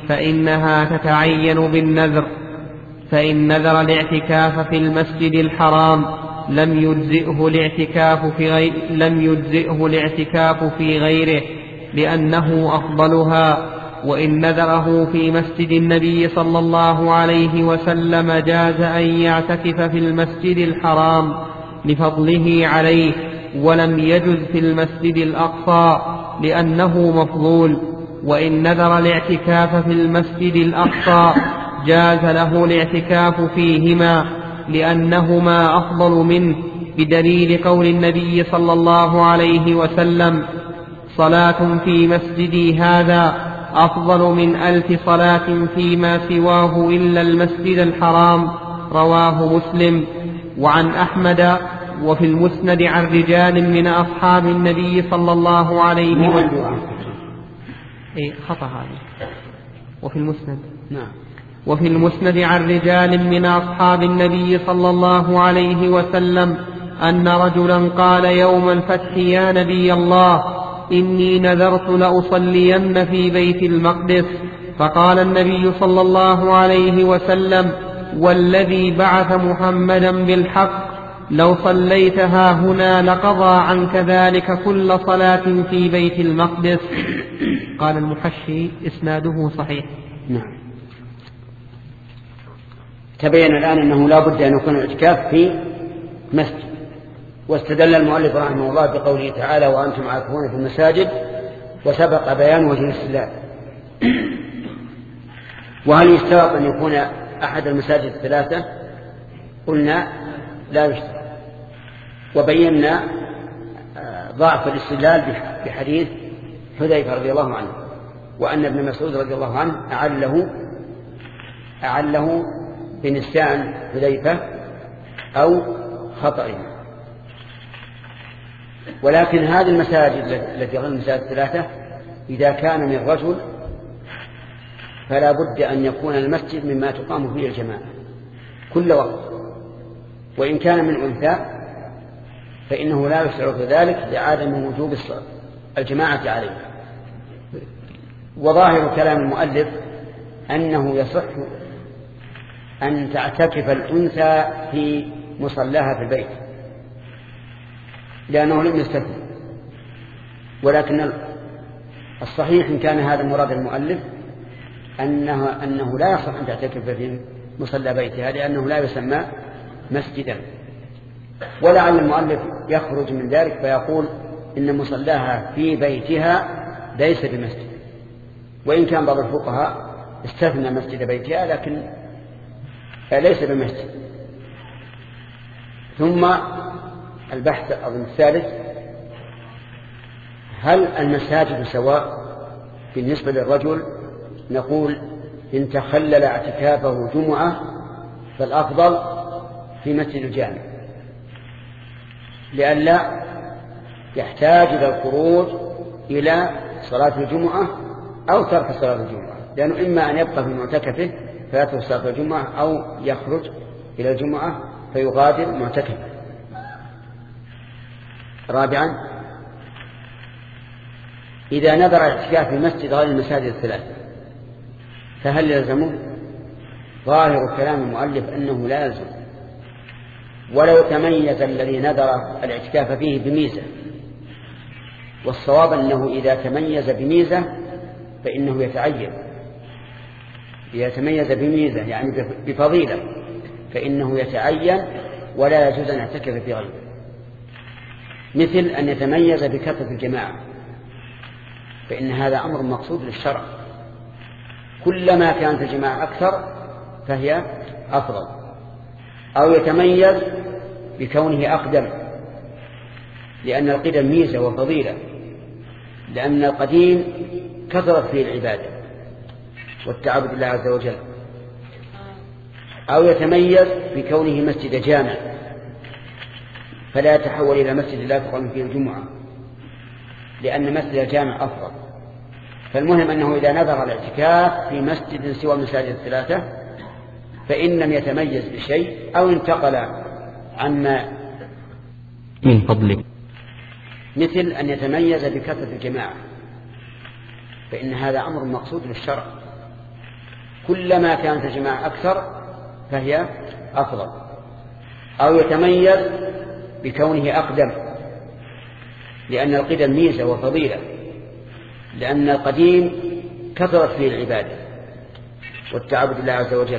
فإنها تتعين بالنذر، فإن نذر الاعتكاف في المسجد الحرام لم يجزئه الاعتكاف في غير لم يجزئه الاعتكاف في غيره لأنه أفضلها، وإن نذره في مسجد النبي صلى الله عليه وسلم جاز أن يعتكف في المسجد الحرام لفضله عليه، ولم يجز في المسجد الأقصى لأنه مفضول. وإن نذر الاعتكاف في المسجد الأقصى جاز له الاعتكاف فيهما لأنهما أفضل منه، بدليل قول النبي صلى الله عليه وسلم: صلاة في مسجدي هذا أفضل من ألف صلاة فيما سواه إلا المسجد الحرام، رواه مسلم. وعن أحمد وفي المسند عن رجال من أصحاب النبي صلى الله عليه وسلم إيه خطأ هذا وفي المسند نعم وفي المسند عن رجال من أصحاب النبي صلى الله عليه وسلم أن رجلا قال يوم الفتح: يا نبي الله، إني نذرت لأصلين في بيت المقدس. فقال النبي صلى الله عليه وسلم: والذي بعث محمدا بالحق، لو صليتها هنا لقضى عنك ذلك كل صلاة في بيت المقدس. قال المحشي: إسناده صحيح. نعم. تبين الآن أنه لا بد أن يكون الاعتكاف في مسجد، واستدل المؤلف رحمه الله بقوله تعالى: وأنتم عاكفون في المساجد، وسبق بيان وجه الاستدلال. وهل يشترط أن يكون أحد المساجد الثلاثة؟ قلنا لا يشترط، وبينا ضعف الاستدلال بحديث حذيفة رضي الله عنه، وأن ابن مسعود رضي الله عنه أعله أعله بنسيان حذيفة أو خطأ. ولكن هذه المساجد التي غير المساجد الثلاثة إذا كان من رجل فلا بد أن يكون المسجد مما تقام فيه الجماعة كل وقت، وإن كان من أنثى فإنه لا يشترط ذلك لعدم وجوب الجماعة عليه. وظاهر كلام المؤلف أنه يصح أن تعتكف الأنثى في مصلاها في البيت لأنه لم يستثنى، ولكن الصحيح إن كان هذا مراد المؤلف أنه, أنه لا يصح أن تعتكف في مصلى بيتها لأنه لا يسمى مسجدا. ولعل المؤلف يخرج من ذلك فيقول إن مصلاها في بيتها ليس بمسجد، وإن كان بعض الفقهاء استثنى مسجد بيتها لكن ليس بمسجد. ثم البحث أظن الثالث: هل المساجد سواء بالنسبة للرجل؟ نقول إن تخلل اعتكافه جمعة فالأفضل في مسجد الجامع لئلا يحتاج إلى الخروج إلى صلاة الجمعة أو ترك صلاة الجمعة، لأنه إما أن يبقى في معتكفه فيترك صلاة الجمعة أو يخرج إلى الجمعة فيغادر معتكفه. رابعا، إذا نذر الاعتكاف في مسجد غير المساجد الثلاثة فهل يلزمه؟ ظاهر كلام المؤلف أنه لا يلزم، ولو تميز الذي نذر الاعتكاف فيه بميزة، والصواب أنه إذا تميز بميزة فإنه يتعين، إذا تميز بميزة يعني بفضيلة فإنه يتعين ولا يجوز أن يعتكف في غيره، مثل أن يتميز بكثرة الجماعة فإن هذا أمر مقصود للشرع، كلما كانت الجماعة أكثر فهي أفضل، أو يتميز بكونه أقدم لأن القدم ميزة وفضيلة، لأن القديم كثرت فيه العبادة والتعبد لله عز وجل، أو يتميز بكونه مسجد جامع فلا يتحول إلى مسجد لا تقام فيه الجمعة لأن مسجد الجامع أفضل. فالمهم أنه إذا نذر الاعتكاف في مسجد سوى المساجد الثلاثة فإن لم يتميز بشيء أو انتقل عما من فضلك، مثل أن يتميز بكثرة الجماعة فإن هذا أمر مقصود للشرع، كلما كانت الجماعة أكثر فهي أفضل، أو يتميز بكونه أقدم لأن القدم ميزة وفضيلة، لأن القديم كثرت فيه العبادة والتعبد لله عز وجل،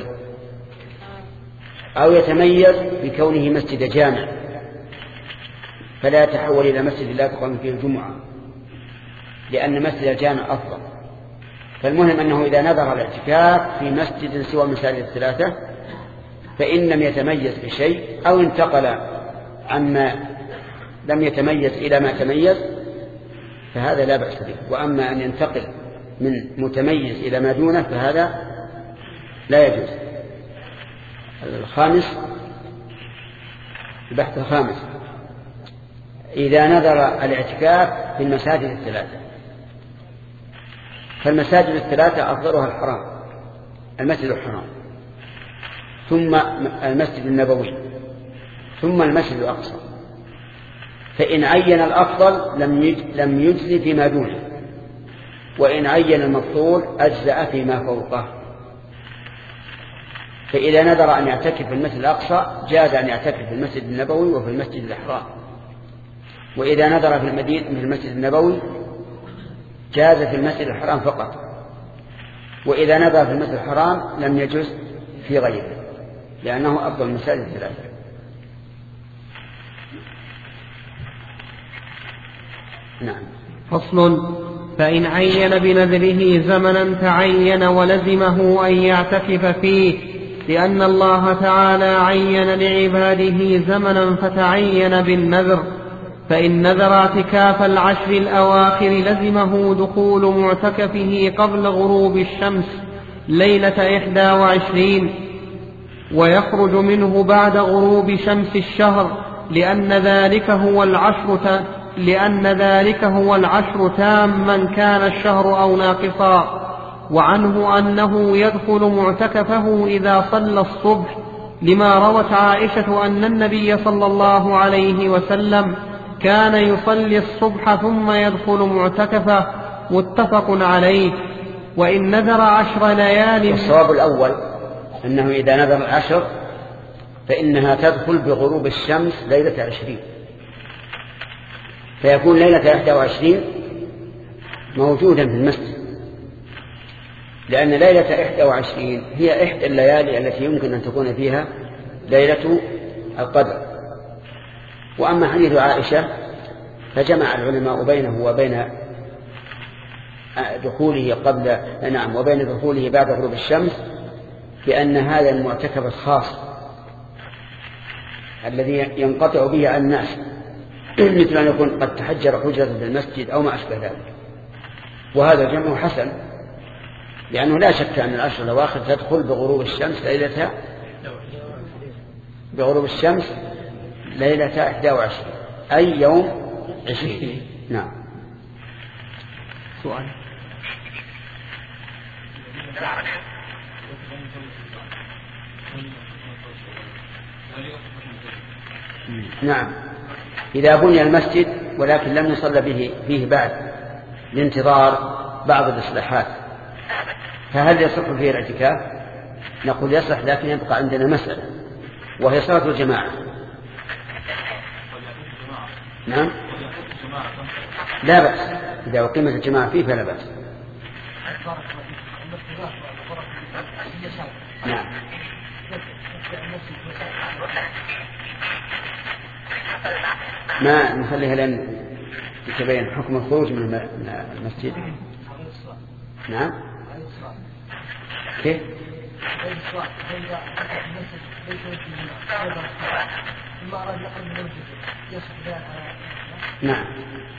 أو يتميز بكونه مسجد جامع فلا يتحول إلى مسجد لا تقام فيه الجمعة لأن مسجد الجامع أفضل. فالمهم أنه إذا نذر الاعتكاف في مسجد سوى المساجد الثلاثة فإن لم يتميز بشيء أو انتقل عما لم يتميز إلى ما تميز فهذا لا بأس به، وأما أن ينتقل من متميز إلى ما دونه فهذا لا يجوز. الخامس، البحث الخامس، إذا نذر الاعتكاف في المساجد الثلاثة، فالمساجد الثلاثة أفضلها الحرام، المسجد الحرام ثم المسجد النبوي ثم المسجد الأقصى، فإن عين الأفضل لم يجزي فيما دونه، وإن عين المفضول أجزأ فيما فوقه. فإذا نذر أن يعتكف في المسجد الأقصى جاز أن يعتكف في المسجد النبوي وفي المسجد الحرام، وإذا نذر في المدينة في المسجد النبوي جاز في المسجد الحرام فقط، وإذا نذر في المسجد الحرام لم يجوز في غيره لأنه أفضل المساجد الثلاثة. نعم. فصل: فإن عين بنذره زمنا تعين ولزمه أن يعتكف فيه، لأن الله تعالى عين لعباده زمنا فتعين بالنذر، فإن نذر اعتكاف العشر الأواخر لزمه دخول معتكفه قبل غروب الشمس ليلة إحدى وعشرين، ويخرج منه بعد غروب شمس الشهر، لأن ذلك هو العشر لأن ذلك هو العشر تاما كان الشهر أو ناقصا. وعنه أنه يدخل معتكفه إذا صلى الصبح، لما روت عائشة أن النبي صلى الله عليه وسلم كان يصلي الصبح ثم يدخل معتكفه، متفق عليه. وإن نذر عشر ليال، الصواب الأول أنه إذا نذر العشر فإنها تدخل بغروب الشمس ليلة عشرين، فيكون ليلة إحدى وعشرين موجودا في المسجد، لأن ليلة إحدى وعشرين هي إحدى الليالي التي يمكن أن تكون فيها ليلة القدر. وأما حديث عائشة فجمع العلماء بينه وبين دخوله قبل نعم وبين دخوله بعد غروب الشمس بأن هذا المعتكف الخاص الذي ينقطع به عن الناس، مثل أن يكون قد تحجر حجرة في المسجد أو ما أشبه ذلك. وهذا جمع حسن، لأنه لا شك أن العشر الأواخر تدخل بغروب الشمس ليلة بغروب الشمس ليلة إحدى وعشرين، أي يوم عشرين. نعم. سؤال. نعم. إذا بني المسجد ولكن لم يصلى به فيه بعد لانتظار بعض الإصلاحات فهل يصح فيه الاعتكاف؟ نقول يصح، لكن يبقى عندنا مسألة وهي صلاة الجماعة. نعم. لا بأس إذا أقيمت الجماعة فيه فلا بأس. نعم. ما نخليها لأن يتبين حكم الخروج من المسجد. نعم. كيف؟ نعم.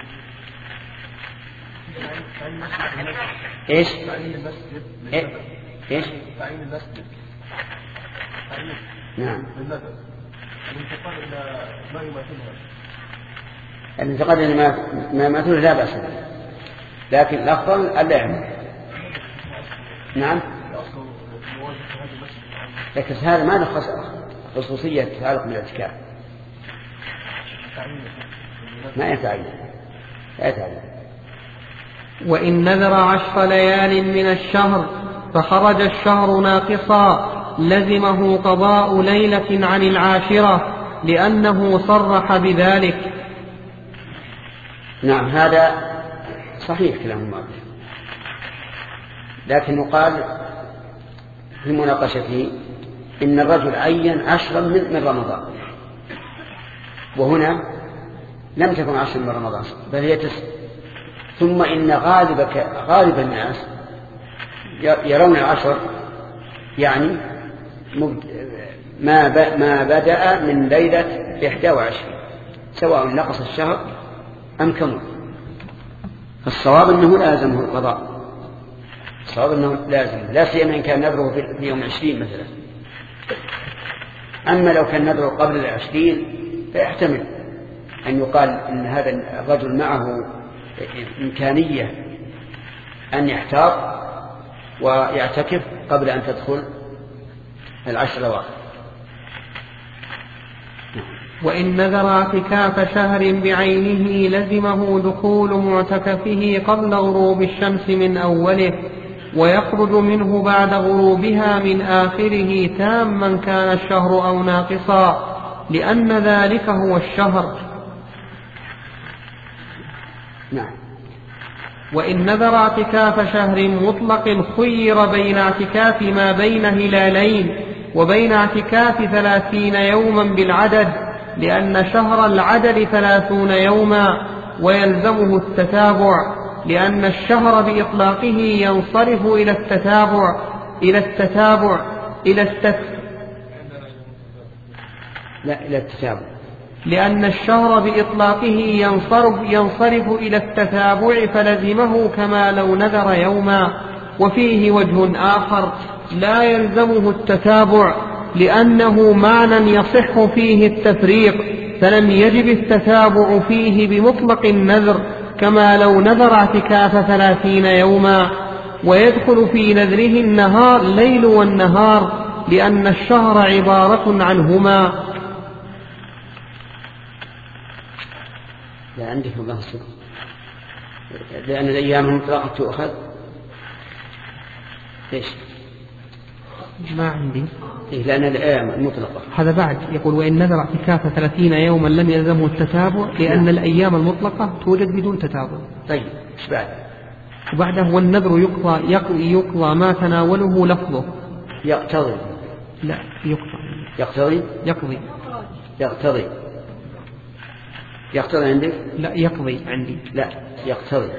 ايش؟ ايش؟ نعم. الانتقال إلى ما يماثله لا بأس، لكن الأفضل ألا يعمل. نعم. لكن هذا ما له خصوصية تتعلق بالاعتكاف، ما يتعين لا يتعين. وإن نذر عشر ليال من الشهر فخرج الشهر ناقصا لزمه قضاء ليلة عن العاشرة لأنه صرح بذلك. نعم هذا صحيح كلام المؤلف، لكن يقال في مناقشته إن الرجل عين عشرا من رمضان، وهنا لم تكن عشرا من رمضان بل هي تسع، ثم إن غالب غالب الناس يرون العشر يعني ما ما بدأ من ليلة إحدى وعشرين سواء نقص الشهر أم كمل. فالصواب أنه لازمه القضاء، الصواب أنه لازم، لا سيما إن كان نذره في يوم عشرين مثلا. أما لو كان نذره قبل العشرين فيحتمل أن يقال أن هذا الرجل معه إمكانية أن يحتاط ويعتكف قبل أن تدخل العشر الأواخر. وإن نذر اعتكاف شهر بعينه لزمه دخول معتكفه قبل غروب الشمس من أوله ويخرج منه بعد غروبها من آخره تاما كان الشهر أو ناقصا لأن ذلك هو الشهر. نعم. وإن نذر اعتكاف شهر مطلق خير بين اعتكاف ما بين هلالين وبين اعتكاف ثلاثين يوما بالعدد لأن شهر العدد ثلاثون يوما ويلزمه التتابع لأن الشهر بإطلاقه ينصرف إلى التتابع إلى التتابع إلى التت... لا إلى التتابع لأن الشهر بإطلاقه ينصرف, ينصرف إلى التتابع فلزمه كما لو نذر يوما. وفيه وجه آخر لا يلزمه التتابع لأنه معنى يصح فيه التفريق فلم يجب التتابع فيه بمطلق النذر كما لو نذر اعتكاف ثلاثين يوما. ويدخل في نذره النهار الليل والنهار لأن الشهر عبارة عنهما. لا عندك الله الصدق لأن الأيام المطلقة تؤخذ. ليش؟ ما عندي. إيه لأن الأيام المطلقة هذا بعد يقول وإن نذر اعتكاف ثلاثين يوما لم يلزمه التتابع لأن نعم. الأيام المطلقة توجد بدون تتابع. طيب إيش بعد؟ وبعده والنذر يقضى يقضي, يقضى ما تناوله لفظه. يقتضي. لا يقضى. يقتضي. يقضي. يقتضي. يقتضي عندك؟ لا يقضي عندي. لا يقتضي.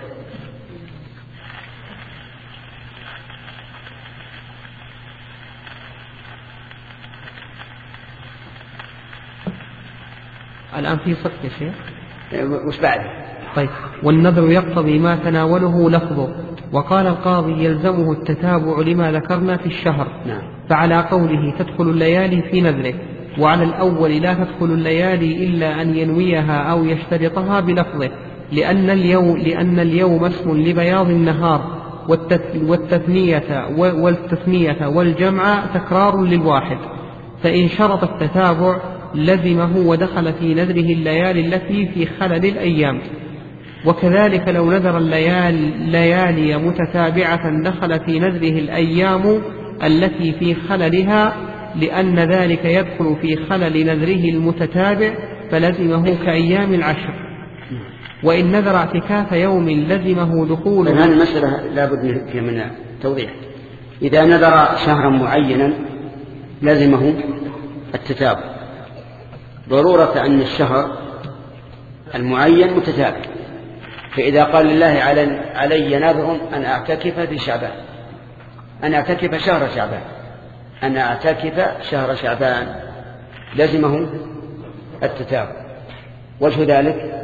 الآن في صدق يا شيخ. وش بعد؟ طيب والنذر يقتضي ما تناوله لفظه. وقال القاضي يلزمه التتابع لما ذكرنا في الشهر. نعم. فعلى قوله تدخل الليالي في نذره وعلى الأول لا تدخل الليالي إلا أن ينويها أو يشترطها بلفظه، لأن اليوم, لأن اليوم اسم لبياض النهار، والتثنية والتثنية والجمع تكرار للواحد، فإن شرط التتابع لزمه ودخل في نذره الليالي التي في خلل الأيام. وكذلك لو نذر الليالي متتابعة دخل في نذره الأيام التي في خللها، لأن ذلك يدخل في خلل نذره المتتابع فلزمه كأيام العشر. وإن نذر اعتكاف يوم لزمه دخول. هذه المسألة لا بد من توضيح. إذا نذر شهرا معينا لزمه التتابع، ضرورة أن الشهر المعين متتابع. فإذا قال لله علي نذر أن أعتكف في شعبان، أن أعتكف شهر شعبان، أن أعتكف شهر شعبان، لزمه التتابع. وجه ذلك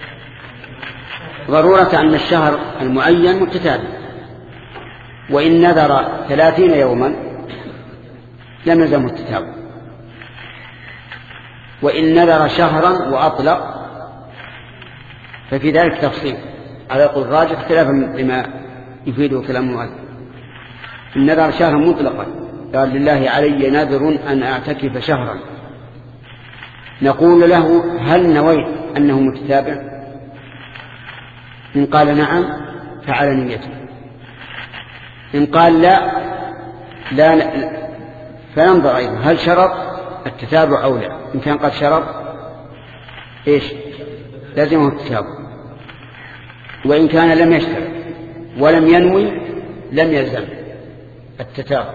ضرورة أن الشهر المعين متتابع. وإن نذر ثلاثين يوما لم يلزمه التتابع. وإن نذر شهرا وأطلق ففي ذلك تفصيل على قول الراجح اختلافا بما يفيده كلام المؤلف. إن نذر شهرا مطلقا قال لله علي نذر أن أعتكف شهرا، نقول له هل نويت أنه متتابع؟ إن قال نعم فعلى نيته، إن قال لا لا فينظر أيضا هل شرط التتابع أو لا. إن كان قد شرط إيش لازمه التتابع، وإن كان لم يشترط ولم ينوي لم يلزم التتابع.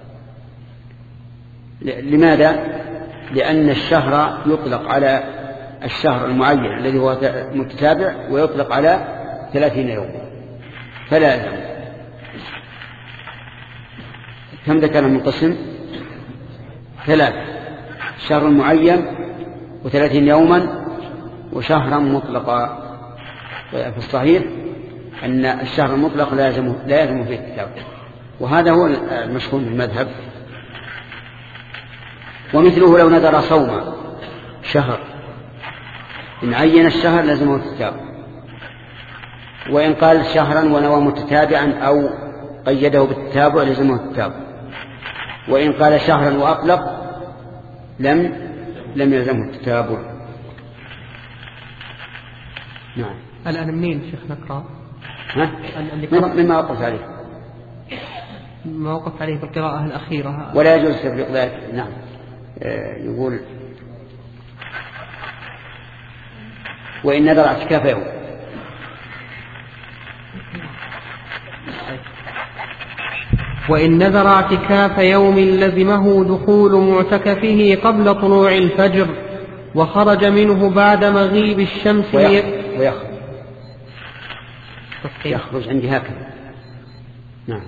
لماذا؟ لأن الشهر يطلق على الشهر المعين الذي هو متتابع ويطلق على ثلاثين يوم فلا يلزم. كم ذكر المنقسم؟ ثلاث: شهر معين وثلاثين يوما وشهرا مطلقا. في الصحيح أن الشهر المطلق لا يلزم لا يلزم فيه التتابع، وهذا هو المشهور في المذهب. ومثله لو نذر صوم شهر، إن عين الشهر لازمه التتابع، وإن قال شهرا ونوى متتابعا أو قيده بالتتابع لازمه التتابع، وإن قال شهرا وأطلق لم لم يلزمه التتابع. نعم. الآن منين شيخ نقرأ؟ ها؟ مما وقف عليه ما وقف عليه بالقراءة الأخيرة ولا يجوز تفريق ذلك. نعم. آه يقول وإن نذر اعتكاف يوم. وإن نذر اعتكاف يوم لزمه دخول معتكفه قبل طلوع الفجر وخرج منه بعد مغيب الشمس. ويخرج يخرج عندي هكذا. نعم.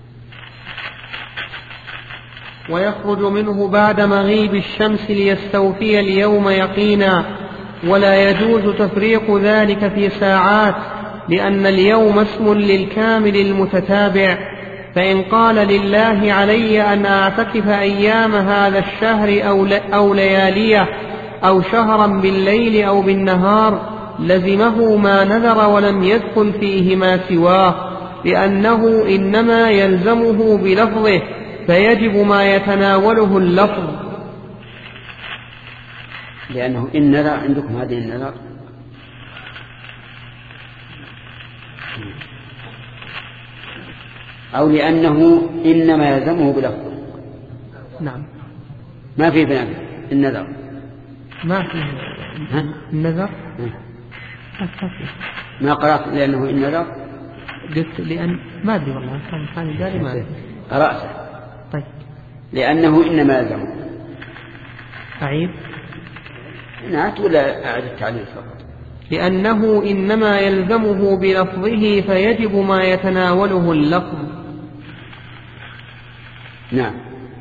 ويخرج منه بعد مغيب الشمس ليستوفي اليوم يقينا، ولا يجوز تفريق ذلك في ساعات، لأن اليوم اسم للكامل المتتابع. فإن قال لله علي أن أعتكف أيام هذا الشهر أو لياليه أو شهرا بالليل أو بالنهار لزمه ما نذر ولم يدخل فيه ما سواه، لأنه إنما يلزمه بلفظه فيجب ما يتناوله اللفظ. لأنه إن نذر عندكم هذه النذر أو لأنه إنما يلزمه بلفظه. نعم. ما في بناء النذر ما في النذر ما قرأت لأنه إن نذر قلت لأن ما أدري والله كان ثاني داري ما أدري قرأته. طيب لأنه إنما يلزمه. أعيد نعت ولا أعد التعليل فقط؟ لأنه إنما يلزمه بلفظه فيجب ما يتناوله اللفظ. نعم.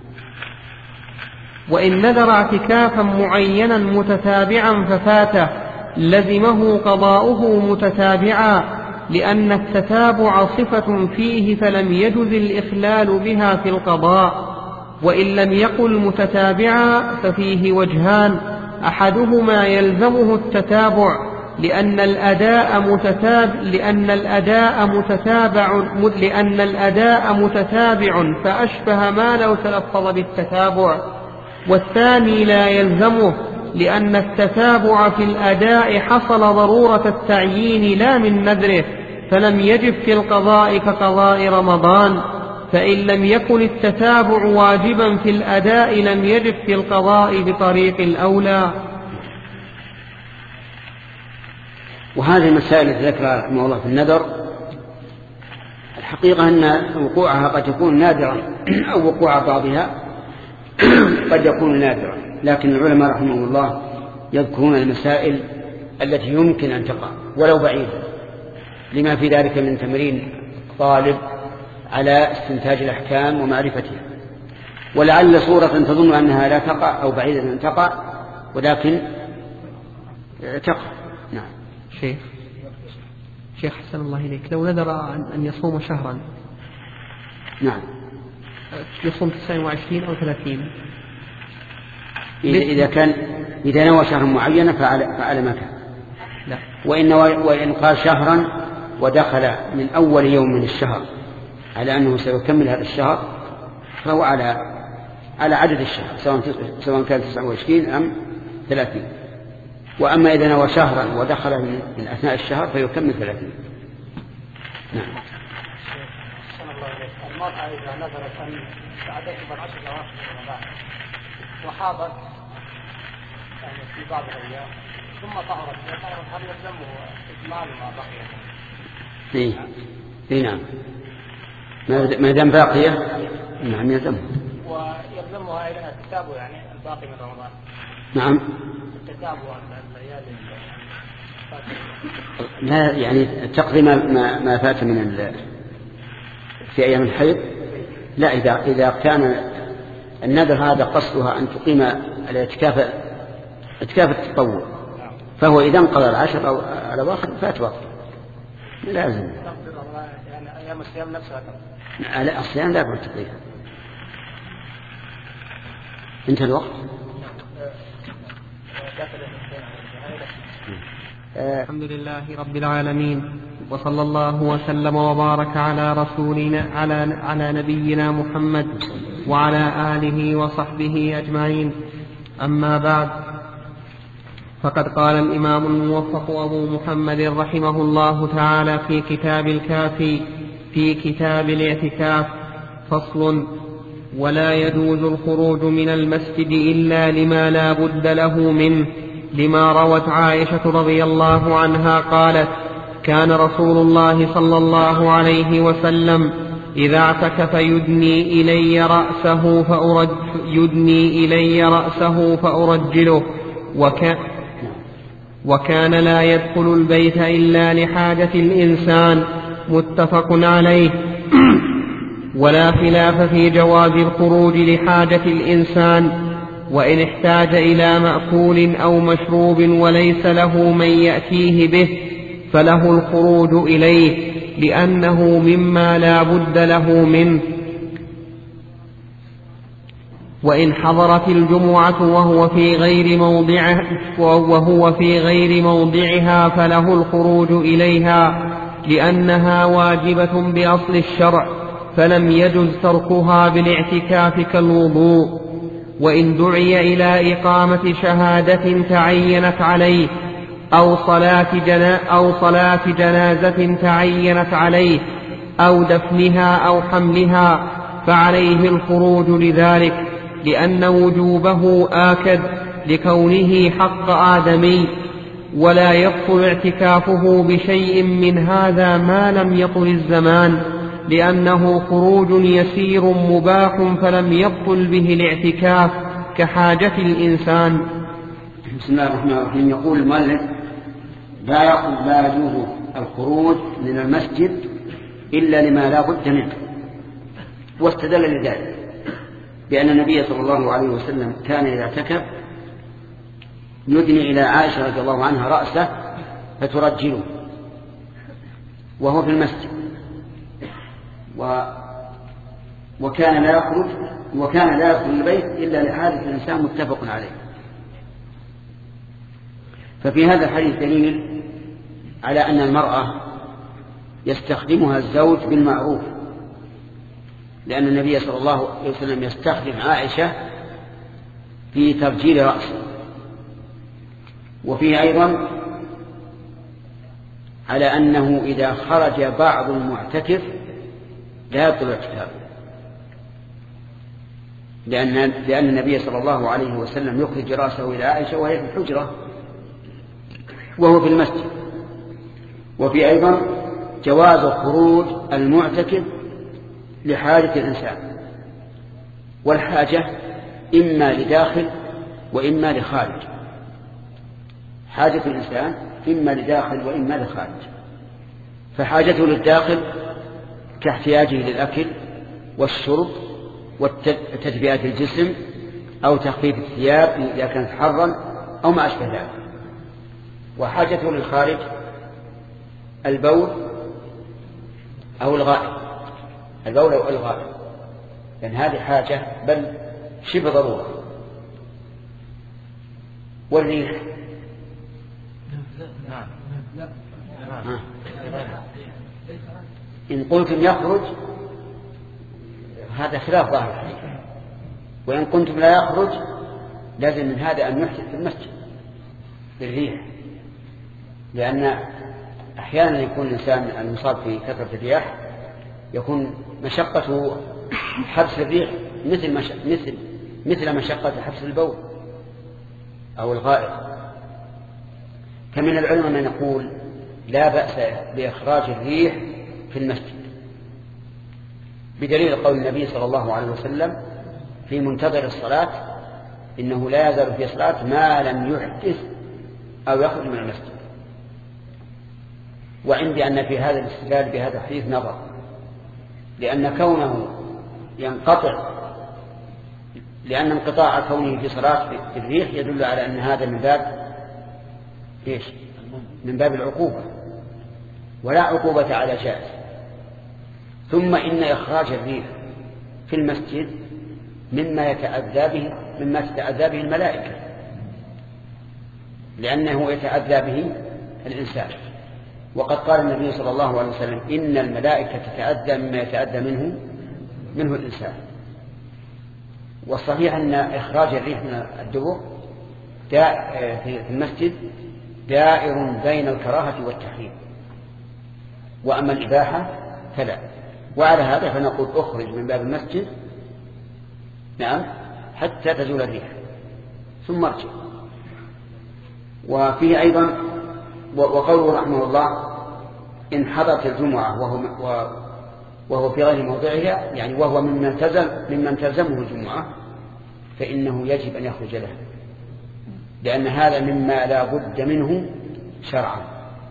وإن نذر اعتكافا معينا متتابعا ففاته لزمه قضاؤه متتابعا، لأن التتابع صفة فيه فلم يجز الإخلال بها في القضاء. وإن لم يقل متتابعا ففيه وجهان: أحدهما يلزمه التتابع لأن الأداء متتابع لأن الأداء متتابع لأن الأداء متتابع فأشبه ما لو تلفظ بالتتابع، والثاني لا يلزمه لأن التتابع في الأداء حصل ضرورة التعيين لا من نذره، فلم يجب في القضاء كقضاء رمضان، فإن لم يكن التتابع واجبا في الأداء لم يجب في القضاء بطريق الأولى. وهذه المسائل التي ذكرها رحمه الله في النذر الحقيقة أن وقوعها قد يكون نادرا أو وقوع بعضها قد يكون نادرا، لكن العلماء رحمهم الله يذكرون المسائل التي يمكن أن تقع ولو بعيدا، لما في ذلك من تمرين طالب على استنتاج الأحكام ومعرفتها، ولعل صورة تظن أنها لا تقع أو بعيدة أن تقع ولكن تقع. نعم. شيخ شيخ حسن الله إليك، لو نذر أن يصوم شهرا، نعم، يصوم تسعة وعشرين أو ثلاثين، إذا كان إذا نوى شهرا معينا فعلى, فعلى ما كان. لا، وإن, وإن قال شهرا ودخل من أول يوم من الشهر على أنه سيكمل هذا الشهر فهو على على عدد الشهر سواء سواء كان تسعة وعشرين أم ثلاثين. وأما إذا نوى شهرا ودخل من, من أثناء الشهر فيكمل ثلاثين. نعم. المرأة إذا نذرت أن تعتكف العشر الأواخر من رمضان وحاضت يعني في بعض الأيام ثم طهرت، هل يلزمه إكمال ما بقي؟ إيه إيه نعم، ما دام باقية نعم يلزمه. ويلزمها إلى التتابع يعني الباقي من رمضان. نعم. التتابع الليالي لا يعني تقضي ما ما فات من في أيام الحيض. لا، إذا إذا كان النذر هذا قصدها أن تقيم الاعتكاف اعتكاف التطوع، فهو إذا انقضى العشر أو على واحد فات وقت لازم. يعني أيام الصيام نفسها. لا، الصيام لا بد تقضيها. انتهى الوقت. الحمد لله رب العالمين، وصلى الله وسلم وبارك على رسولنا على على نبينا محمد وعلى آله وصحبه أجمعين. أما بعد، فقد قال الإمام الموفق أبو محمد رحمه الله تعالى في كتاب الكافي في كتاب الاعتكاف: فصل: ولا يجوز الخروج من المسجد إلا لما لا بد له منه، لما روت عائشة رضي الله عنها قالت: كان رسول الله صلى الله عليه وسلم إذا اعتكف يدني إلي رأسه فأرج يدني إلي رأسه فأرجله، وكان وكان لا يدخل البيت إلا لحاجة الإنسان. متفق عليه. ولا خلاف في جواز الخروج لحاجة الإنسان، وإن احتاج إلى مأكول أو مشروب وليس له من يأتيه به فله الخروج إليه، لأنه مما لا بد له منه. وإن حضرت الجمعة وهو في غير موضعها وهو في غير موضعها فله الخروج إليها، لأنها واجبة بأصل الشرع، فلم يجز تركها بالاعتكاف كالوضوء. وإن دعي إلى إقامة شهادة تعينت عليه أو صلاة, جنا أو صلاة جنازة تعينت عليه أو دفنها أو حملها فعليه الخروج لذلك، لأن وجوبه آكد لكونه حق آدمي، ولا يبطل اعتكافه بشيء من هذا ما لم يطل الزمان، لأنه خروج يسير مباح فلم يبطل به الاعتكاف كحاجة الإنسان. بسم الله الرحمن الرحيم. يقول المؤلف: لا يجوز الخروج من المسجد إلا لما لا بد منه. واستدل لذلك بأن النبي صلى الله عليه وسلم كان إذا اعتكف يدني إلى عائشة رضي الله عنها رأسه فترجله وهو في المسجد، و... وكان لا يخرج وكان لا يدخل البيت إلا لحاجة الإنسان متفق عليه. ففي هذا الحديث دليل على أن المرأة يستخدمها الزوج بالمعروف، لأن النبي صلى الله عليه وسلم يستخدم عائشة في ترجيل رأسه. وفيه أيضا على أنه إذا خرج بعض المعتكف لا يبطل اعتكافه، لأن لأن النبي صلى الله عليه وسلم يخرج رأسه إلى عائشة وهي في الحجرة وهو في المسجد. وفي أيضا جواز خروج المعتكف لحاجة الإنسان، والحاجة إما لداخل وإما لخارج. حاجة الإنسان إما لداخل وإما لخارج، فحاجته للداخل كاحتياجه للأكل والشرب وتدفئة الجسم أو تخفيف الثياب إذا كانت حرا أو ما أشبه ذلك. وحاجته للخارج البول أو الغائط، البول أو الغائط، لأن هذه حاجة بل شبه ضرورة. والريح إن قلتم يخرج هذا خلاف ظاهر الحديث، وإن قلتم لا يخرج لازم من هذا أن يحدث في المسجد بالريح، لأن أحيانا يكون الإنسان المصاب في كثرة الرياح يكون مشقته حبس الريح مثل مش... مثل مثل مشقة حبس البول أو الغائط. فمن العلم من يقول لا بأس بإخراج الريح في المسجد بدليل قول النبي صلى الله عليه وسلم في منتظر الصلاة إنه لا يزال في صلاة ما لم يحدث أو يخرج من المسجد. وعندي أن في هذا الاستدلال بهذا الحديث نظر، لأن كونه ينقطع لأن انقطاع كونه في صلاة في الريح يدل على أن هذا من باب إيش؟ من باب العقوبة، ولا عقوبة على جائز. ثم إن إخراج الريح في المسجد مما يتأذى به مما تتأذى به الملائكة، لأنه يتأذى به الإنسان. وقد قال النبي صلى الله عليه وسلم إن الملائكة تتأذى مما يتأذى منه منه الإنسان. والصحيح أن إخراج الريح من الدبر في المسجد دائر بين الكراهة والتحريم، وأما الإباحة فلا. وعلى هذا فنقول أخرج من باب المسجد نعم حتى تزول الريح ثم ارجع. وفيه أيضا وقوله رحمه الله إن حضرت الجمعة وهو, وهو في غير موضعها، يعني وهو ممن تلزم ممن تلزمه الجمعة، فإنه يجب أن يخرج له، لأن هذا مما لا بد منه شرعا.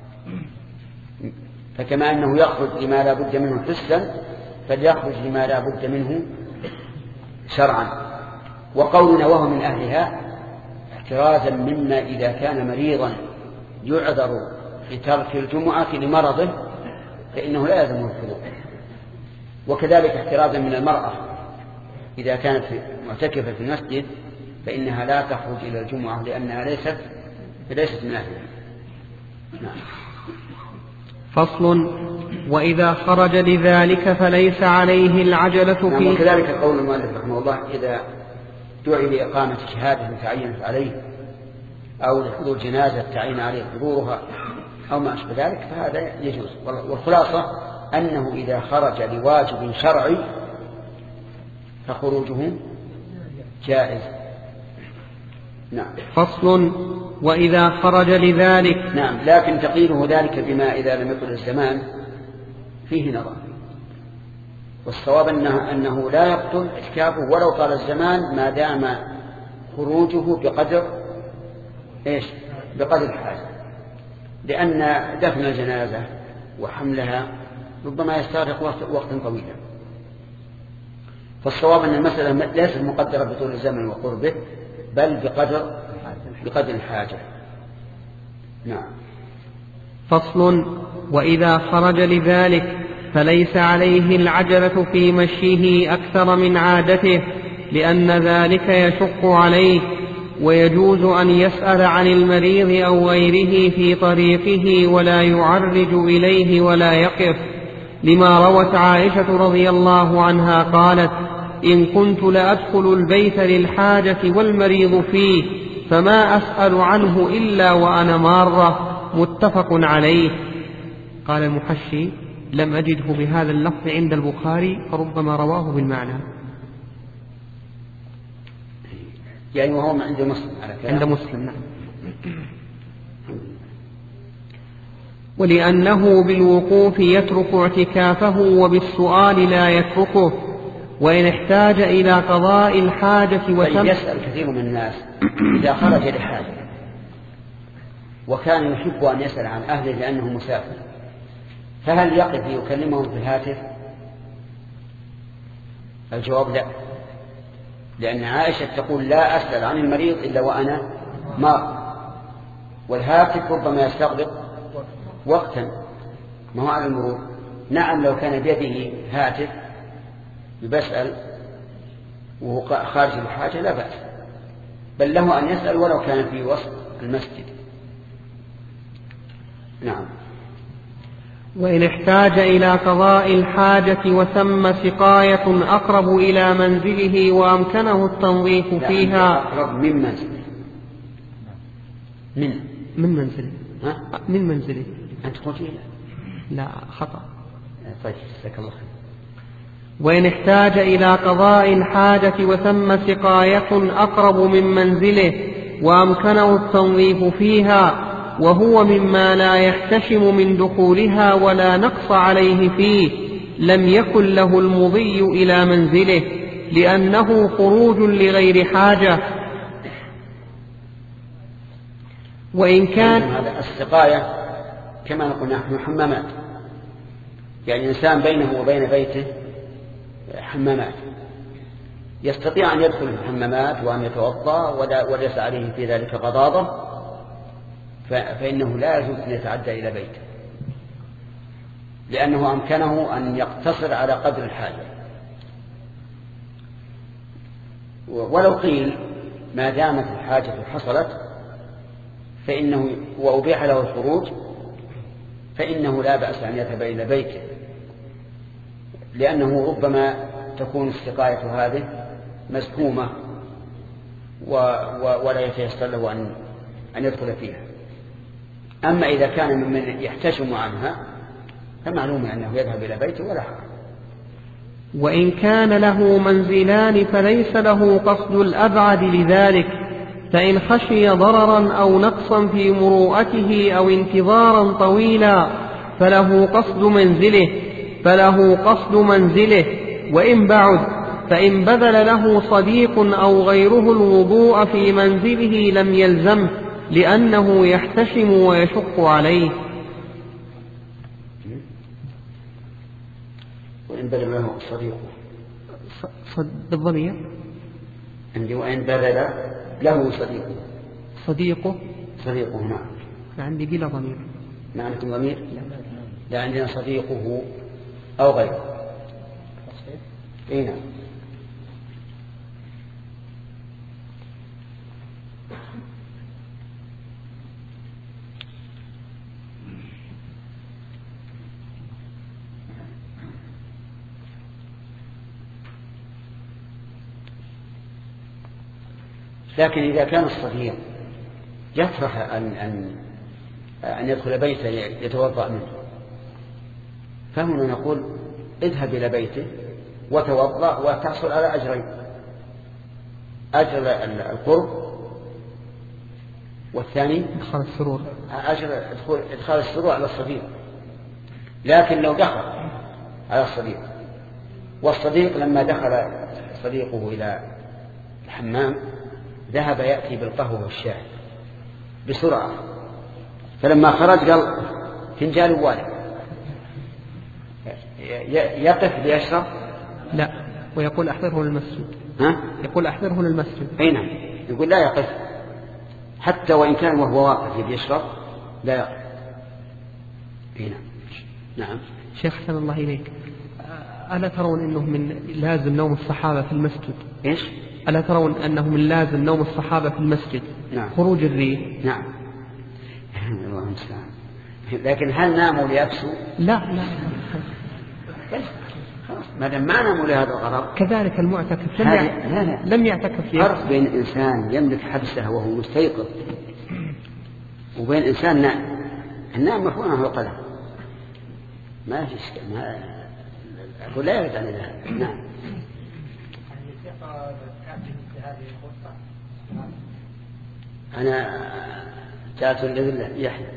فكما أنه يخرج لما لا بد منه حسا فليخرج لما لا بد منه شرعا. وقولنا وهو من أهلها احترازا مما إذا كان مريضا يعذر بترك الجمعة لمرضه فإنه لا يلزمه الحضور. وكذلك احترازا من المرأة إذا كانت معتكفة في المسجد فإنها لا تخرج إلى الجمعة لأنها ليست ليست من أهلها. نعم. فصل. وإذا خرج لذلك فليس عليه العجلة فيه. نعم. وكذلك قول المؤلف رحمه الله إذا دعي لإقامة شهادة تعينت عليه أو لحضور جنازة تعين عليه حضورها أو ما أشبه ذلك فهذا يجوز. والخلاصة أنه إذا خرج لواجب شرعي فخروجه جائز. نعم. فصل. وإذا خرج لذلك. نعم. لكن تقييده ذلك بما إذا لم يطل الزمان فيه نظر، والصواب أنه, أنه لا يبطل اعتكافه ولو طال الزمان ما دام خروجه بقدر إيش؟ بقدر الحاجة، لأن دفن الجنازة وحملها ربما يستغرق وقت وقتا طويلا. فالصواب أن المسألة ليست مقدرة بطول الزمن وقربه بل بقدر بقدر الحاجة. نعم. فصل. وإذا خرج لذلك فليس عليه العجلة في مشيه أكثر من عادته لأن ذلك يشق عليه، ويجوز أن يسأل عن المريض أو غيره في طريقه ولا يعرج إليه ولا يقف، لما روت عائشة رضي الله عنها قالت: إن كنت لأدخل البيت للحاجة والمريض فيه فما أسأل عنه إلا وأنا مارة. متفق عليه. قال المحشي: لم أجده بهذا اللفظ عند البخاري، فربما رواه بالمعنى. يعني وهو عند مسلم على كلام عند مسلم، نعم. ولأنه بالوقوف يترك اعتكافه وبالسؤال لا يتركه، وإن احتاج إلى قضاء الحاجة وتم. يسأل كثير من الناس إذا خرج لحاجة وكان يحب أن يسأل عن أهله لأنه مسافر، فهل يقف يكلمهم في الهاتف؟ الجواب لا، لأن عائشة تقول: لا أسأل عن المريض إلا وأنا مار، والهاتف ربما يستغرق وقتا ما هو على المرور. نعم لو كان بيده هاتف بسأل وهو خارج الحاجة لا بأس، بل له أن يسأل ولو كان في وسط المسجد. نعم. وإن احتاج إلى قضاء الحاجة وثم سقاية أقرب إلى منزله وأمكنه التنظيف فيها. أقرب من منزله. من من منزله. ها؟ من منزله. أنت قلت لا. لا، خطأ. طيب جزاك الله خير. وإن احتاج إلى قضاء الحاجة وثم سقاية أقرب من منزله وأمكنه التنظيف فيها، وهو مما لا يحتشم من دخولها ولا نقص عليه فيه، لم يكن له المضي إلى منزله، لأنه خروج لغير حاجة. وإن كان هذا السقاية كما نقول نحن حمامات، يعني إنسان بينه وبين بيته حمامات، يستطيع أن يدخل في الحمامات وأن يتوضأ وليس عليه في ذلك غضاضة، فإنه لا يجوز أن يتعدى إلى بيته، لأنه أمكنه أن يقتصر على قدر الحاجة. ولو قيل ما دامت الحاجة حصلت فإنه وأبيح له الخروج فإنه لا بأس أن يذهب إلى بيته، لأنه ربما تكون السقاية هذه مزحومة ولا يتيسر له أن أن يدخل فيها. أما إذا كان ممن يحتشم عنها فمعلوم أنه يذهب إلى بيته ولا حرج. وإن كان له منزلان فليس له قصد الأبعد لذلك، فإن خشي ضررا أو نقصا في مروءته أو انتظارا طويلا فله قصد منزله فله قصد منزله وإن بعد، فإن بذل له صديق أو غيره الوضوء في منزله لم يلزمه، لأنه يحتشم ويشق عليه. وإن بذل له صديقه بالضمير عندي وإن بذل له صديقه صديقه صديقه نعم. عندي بلا ضمير. ما عندكم ضمير؟ لا عندنا صديقه أو غيره. إيه نعم. لكن إذا كان الصديق يفرح أن, أن, أن يدخل بيته يتوضأ منه، فهنا نقول اذهب إلى بيته وتوضأ وتحصل على أجرين: أجر القرب، والثاني إدخال السرور، أجر إدخال السرور على الصديق. لكن لو دخل على الصديق والصديق لما دخل صديقه إلى الحمام ذهب يأتي بالقهوة والشاي بسرعة، فلما خرج قال فنجان والد، يقف ليشرب؟ لا، ويقول أحضره للمسجد. ها؟ يقول أحضره للمسجد. أي نعم، يقول لا يقف حتى وإن كان وهو واقف يشرب لا يقف. أي نعم. نعم. شيخ حسن الله إليك، ألا ترون أنه من لازم نوم الصحابة في المسجد؟ إيش؟ ألا ترون أنه من لازم نوم الصحابة في المسجد؟ نعم. خروج الريح. نعم. الله المستعان. لكن هل ناموا ليبسوا؟ لا لا ما دام ما ناموا لهذا الغرض. كذلك المعتكف لم, لا لا. لم يعتكف ليه. فرق بين إنسان يملك حبسه وهو مستيقظ وبين إنسان نائم. النائم مفهوم عنه القلم، ما في شيء، ما أقول لا يرد عن ذلك. نعم. أنا جاءت الذل يحيى.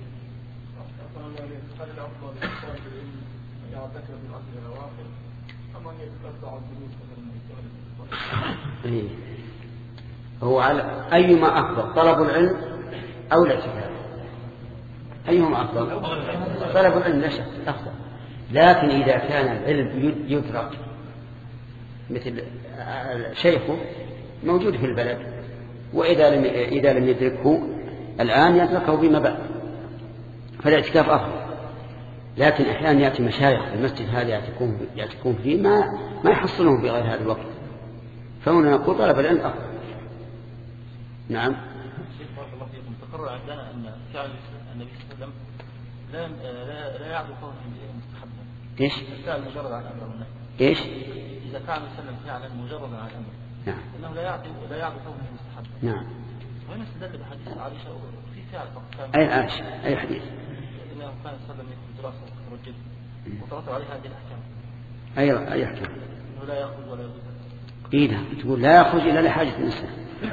إيه. هو على أيما أفضل، طلب العلم أو الاعتكاف؟ أيهما أفضل؟ طلب العلم لا شك أفضل، لكن إذا كان العلم يدرك مثل شيخه موجود في البلد، وإذا لم إذا لم يدركه الآن يدركه بما بعد، فالاعتكاف أفضل. لكن أحيانا يأتي مشايخ في المسجد هذا يعتكون يعتكون فيه ما ما يحصلهم بغير هذا الوقت، فهنا نقول طلب العلم أفضل. نعم. تقرر عندنا أن فعل النبي صلى الله عليه وسلم لا لا لا يعد كونه مستحبا. إيش؟ الفعل مجرد عن الأمر والنهي. إيش؟ إذا فعل وسلم فعلا مجردا عن الأمر. نعم. إنه لا يعد لا يعد كونه مستحبا. نعم. وهنا استدل بحديث عائشة وفي فعل فقط. أي عائشة؟ أي حديث؟ إنه كان صلى الله عليه وسلم يكون دراسة وتخرج وترتب عليها هذه الأحكام. أي أي أحكام؟ إنه لا يخرج ولا يغزل. إيه تقول لا يخرج إلا لحاجة الإنسان،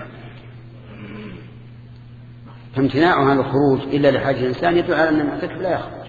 فامتناعه عن الخروج إلا لحاجة الإنسان يدل على أن المعتكف لا يخرج.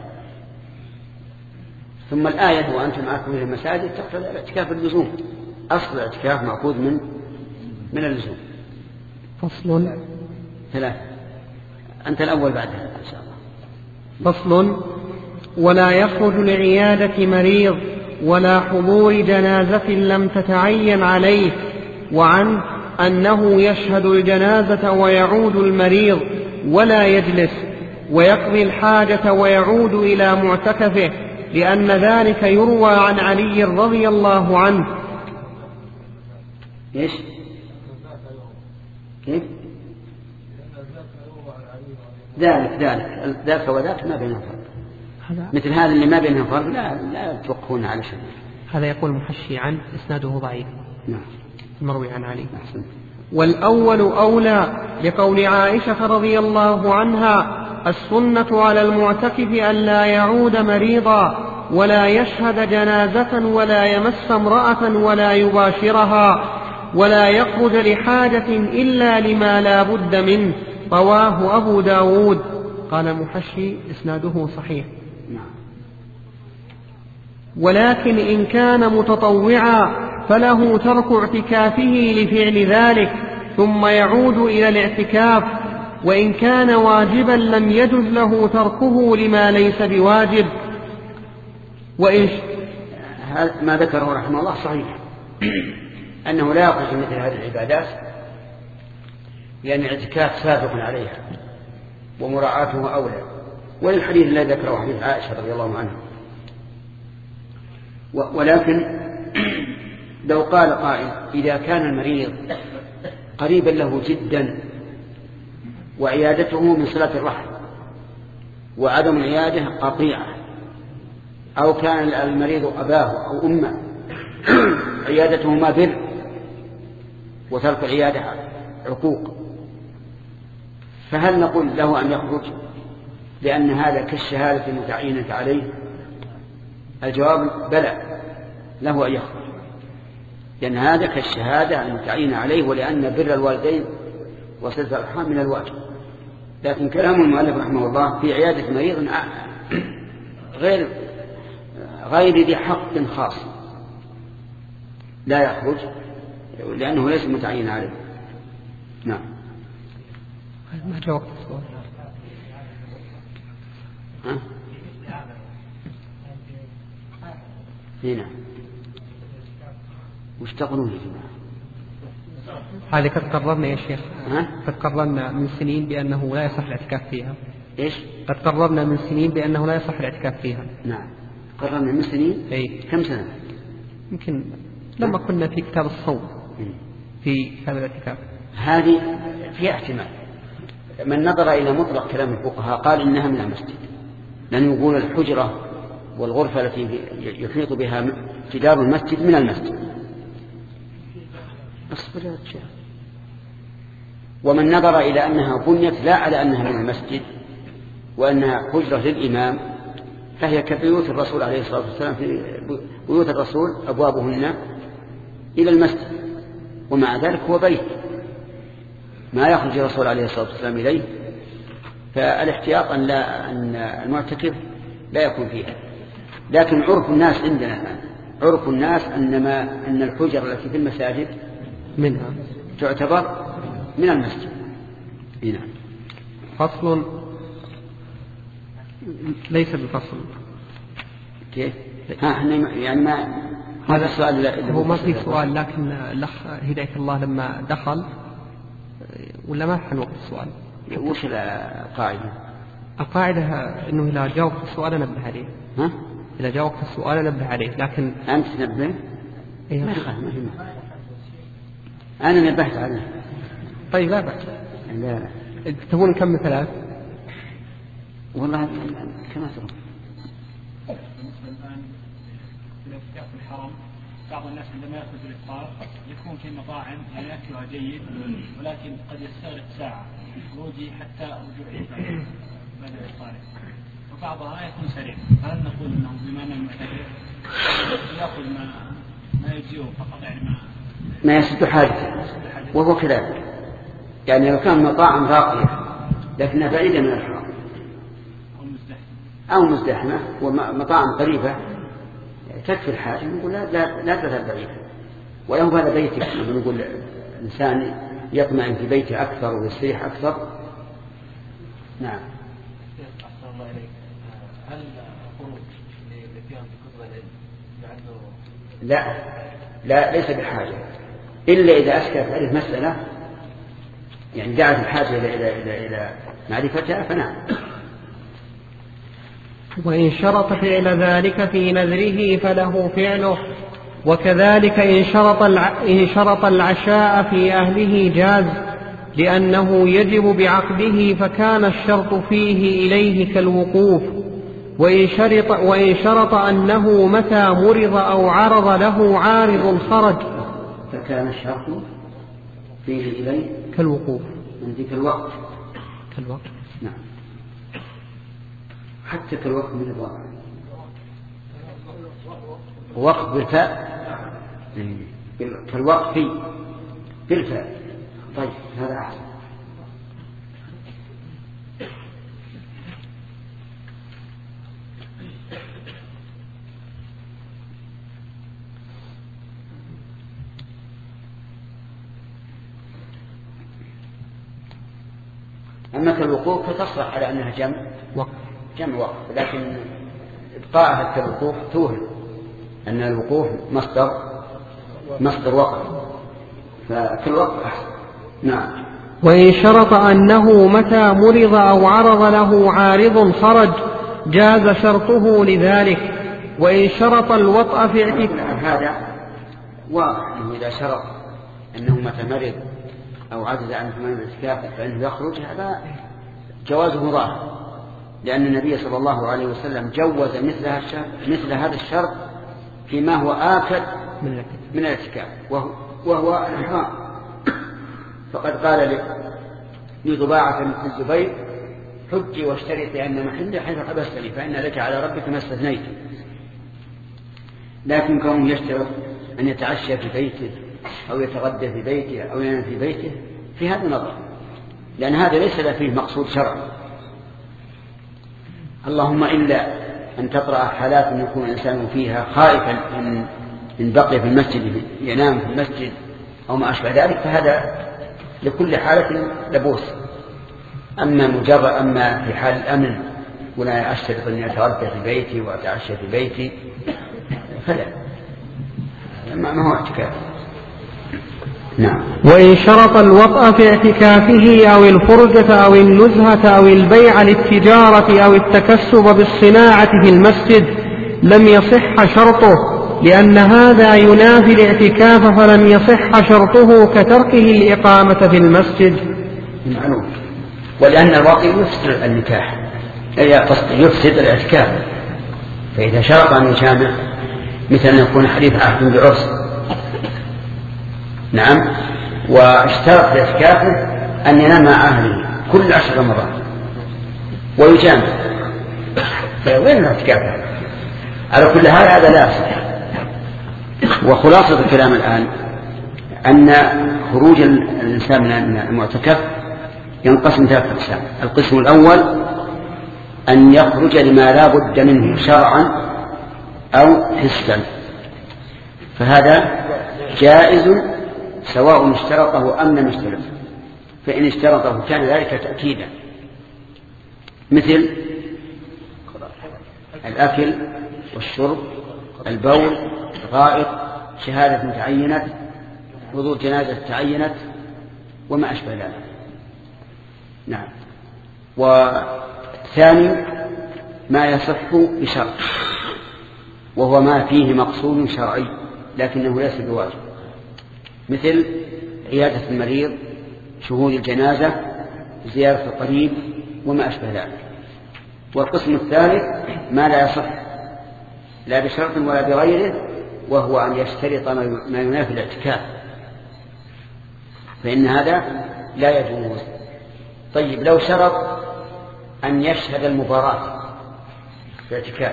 ثم الآية وأنتم معكم في المساجد تقتضي الاعتكاف اللزوم، أصل الاعتكاف مأخوذ من من اللزوم. فصل ثلاثة. أنت الأول بعدها إن شاء الله. فصل. ولا يخرج لعيادة مريض ولا حضور جنازة لم تتعين عليه، وعن أنه يشهد الجنازة ويعود المريض ولا يجلس ويقضي الحاجة ويعود إلى معتكفه، لأن ذلك يروى عن علي رضي الله عنه. إيش؟ كيف؟ ذلك ذلك ذاك وذاك ما بينهم فرق، مثل هذا اللي ما بينهم فرق لا لا توقفون على شيء. هذا يقول محشي عن إسناده ضعيف. نعم. المروي عن علي. أحسن. والأول أولى، لقول عائشة رضي الله عنها: السنة على المعتكف أن لا يعود مريضا ولا يشهد جنازة ولا يمس امرأة ولا يباشرها ولا يخرج لحاجة إلا لما لا بد منه. رواه أبو داود. قال المحشي إسناده صحيح. ولكن إن كان متطوعا فله ترك اعتكافه لفعل ذلك ثم يعود إلى الاعتكاف، وإن كان واجبا لم يجز له تركه لما ليس بواجب. وإيش ما ذكره رحمه الله صحيح أنه لا يخرج مثل هذه العبادات، لأن الاعتكاف سابق عليها ومراعاته أولى، وللحديث الذي ذكره حديث عائشة رضي الله عنها. ولكن لو قال قائل: إذا كان المريض قريبا له جدا وعيادته من صلة الرحم وعدم العيادة قطيعة، أو كان المريض أباه أو أمه عيادتهما بر وترك العيادة عقوق، فهل نقول له أن يخرج لأن هذا كالشهادة المتعينة عليه؟ الجواب: بلى، له أن يخرج، لأن هذا كالشهادة المتعينة عليه، ولأن بر الوالدين وصلة الأرحام من الواجب. لكن كلام المؤلف رحمه الله في عيادة مريض غير غير ذي حق خاص لا يخرج لأنه ليس متعين عليه. نعم. ما جاوبت السؤال. ها؟ هنا وش تقولون يا جماعة؟ هذه قد قررنا يا شيخ. ها؟ قد قررنا من سنين بأنه لا يصح الاعتكاف فيها. إيش؟ قد قررنا من سنين بأنه لا يصح الاعتكاف فيها. نعم. قرر من سنين. أي. كم سنة؟ يمكن لما كنا في كتاب الصوم في كتاب الاعتكاف. هذه فيها احتمال. من نظر إلى مطلق كلام الفقهاء قال إنها من المسجد، لأنه يقول الحجرة والغرفة التي يحيط بها جدار المسجد من المسجد. ومن نظر إلى أنها بنيت لا على أنها من المسجد وأنها حجرة للإمام فهي كبيوت الرسول عليه الصلاة والسلام. في بيوت الرسول أبوابهن إلى المسجد، ومع ذلك هو بيت ما يخرج الرسول عليه الصلاة والسلام إليه، فالاحتياط أن, لا أن المعتكف لا يكون فيها. لكن عرف الناس عندنا الآن عرف الناس أن, ما أن الحجر التي في المساجد منها تعتبر من المسجد. هنا فصل ليس بفصل. كيف؟ ها يعني ما هذا السؤال هو ما في سؤال، لكن الأخ هداية الله لما دخل ولا ما حنوقف السؤال. وش القاعدة؟ القاعدة إنه إذا جاوبت السؤال نبه عليه. ها؟ إذا جاوبت السؤال نبه عليه، لكن أنت تنبه؟ إيه ما يخالف ما يهم. أنا نبهت عليه. طيب لا بأس. لا لا. تبون كم ثلاث؟ والله كما ترى. الآن في الاعتكاف في الحرم بعض الناس عندما يأخذ الإفطار يكون في المطاعم يعني أكلها جيد، ولكن قد يستغرق ساعة في خروجه حتى رجوعه بعد الإفطار، وبعضها يكون سريع. فهل نقول أنه بما أنه معتكف يأخذ ما ما يجزيه فقط يعني ما ما يسد حاجته، وهو كذلك. يعني لو كان مطاعم راقية لكنها بعيدة من الحرم أو مزدحمة ومطاعم قريبة تكفي الحاجة، نقول لا لا, لا تذهب بعيدا. ولو هذا بيتك نقول الإنسان يطمئن في بيته أكثر ويستريح أكثر. نعم. أحسن الله إليك. هل الخروج لفيهم بكتب العلم لأنه لا لا ليس بحاجة، إلا إذا أشكلت عليه مسألة يعني دعت الحاجة إلى إلى إلى إلى معرفتها فنعم. وإن شرط فعل ذلك في نذره فله فعله، وكذلك إن شرط إن شرط العشاء في أهله جاز، لأنه يجب بعقده فكان الشرط فيه إليه كالوقوف. وإن شرط, وإن شرط أنه متى مرض أو عرض له عارض خرج فكان الشرط فيه إليه كالوقوف من ذيك الوقت. كالوقت نعم، حتى كالوقت من الواقع. وقت بالفاء كالوقت في بالفاء. طيب هذا أحسن. أما كالوقوف فتصرح على أنها جمع وقف جمع وقف، لكن إبقاءها كالوقوف توهم أن الوقوف مصدر مصدر وقف، فكالوقف أحسن. نعم. وإن شرط أنه متى مرض أو عرض له عارض خرج جاز شرطه لذلك. وإن شرط الوطأ في اعتكاف هذا واضح أنه إذا شرط أنه متى مرض أو عجز عن تمام الاعتكاف فإنه يخرج، هذا جوازه ظاهر، لأن النبي صلى الله عليه وسلم جوز مثل, مثل هذا الشرط فيما هو آكد من الاعتكاف وهو, وهو الإحرام. فقد قال لضباعة بن الزبير حجي واشترطي أن محل حيث حبستني فإن لك على ربك ما استثنيت. لكن كونه يشترط أن يتعشى في بيته أو يتغدى في بيته أو ينام في بيته في هذا نظر، لأن هذا ليس له فيه مقصود شرعي، اللهم إلا أن تطرأ حالات يكون الإنسان فيها خائفا إن بقي في المسجد ينام في المسجد أو ما أشبه ذلك، فهذا لكل حالة لبوس. أما مجرد أما في حال الأمن ولا أشترط أن أتغدى في بيتي وأتعشى في بيتي فلا، ما هو اعتكاف. نعم. وإن شرط الوطأ في اعتكافه أو الفرجة أو النزهة أو البيع للتجارة أو التكسب بالصناعة في المسجد لم يصح شرطه، لأن هذا ينافي الاعتكاف فلم يصح شرطه كتركه الإقامة في المسجد. معلوم. ولأن الواقع يفسد النكاح، يفسد الاعتكاف، فإذا شرط أن يجامع مثل أن يكون حديث عهد بعرس، نعم، واشترط في اعتكافه أن ينام مع أهله كل عشر رمضان ويجامع، فوين الاعتكاف؟ على كل حال هذا لا يصح. وخلاصة الكلام الآن أن خروج الإنسان من المعتكف ينقسم ثلاثة أقسام. القسم الأول أن يخرج لما لا بد منه شرعا أو حسا، فهذا جائز سواء اشترطه أم لم يشترطه، فإن اشترطه كان ذلك تأكيدا، مثل الأكل والشرب، البول، الغائط، شهادة تعينت، حضور جنازة تعينت، وما أشبه ذلك. نعم. والثاني ما يصح بشرط، وهو ما فيه مقصود شرعي لكنه ليس بواجب، مثل عيادة المريض، شهود الجنازة، زيارة القريب، وما أشبه ذلك. والقسم الثالث ما لا يصح لا بشرط ولا بغيره، وهو أن يشترط ما ينافي الاعتكاف، فإن هذا لا يجوز. طيب لو شرط أن يشهد المباراة في الاعتكاف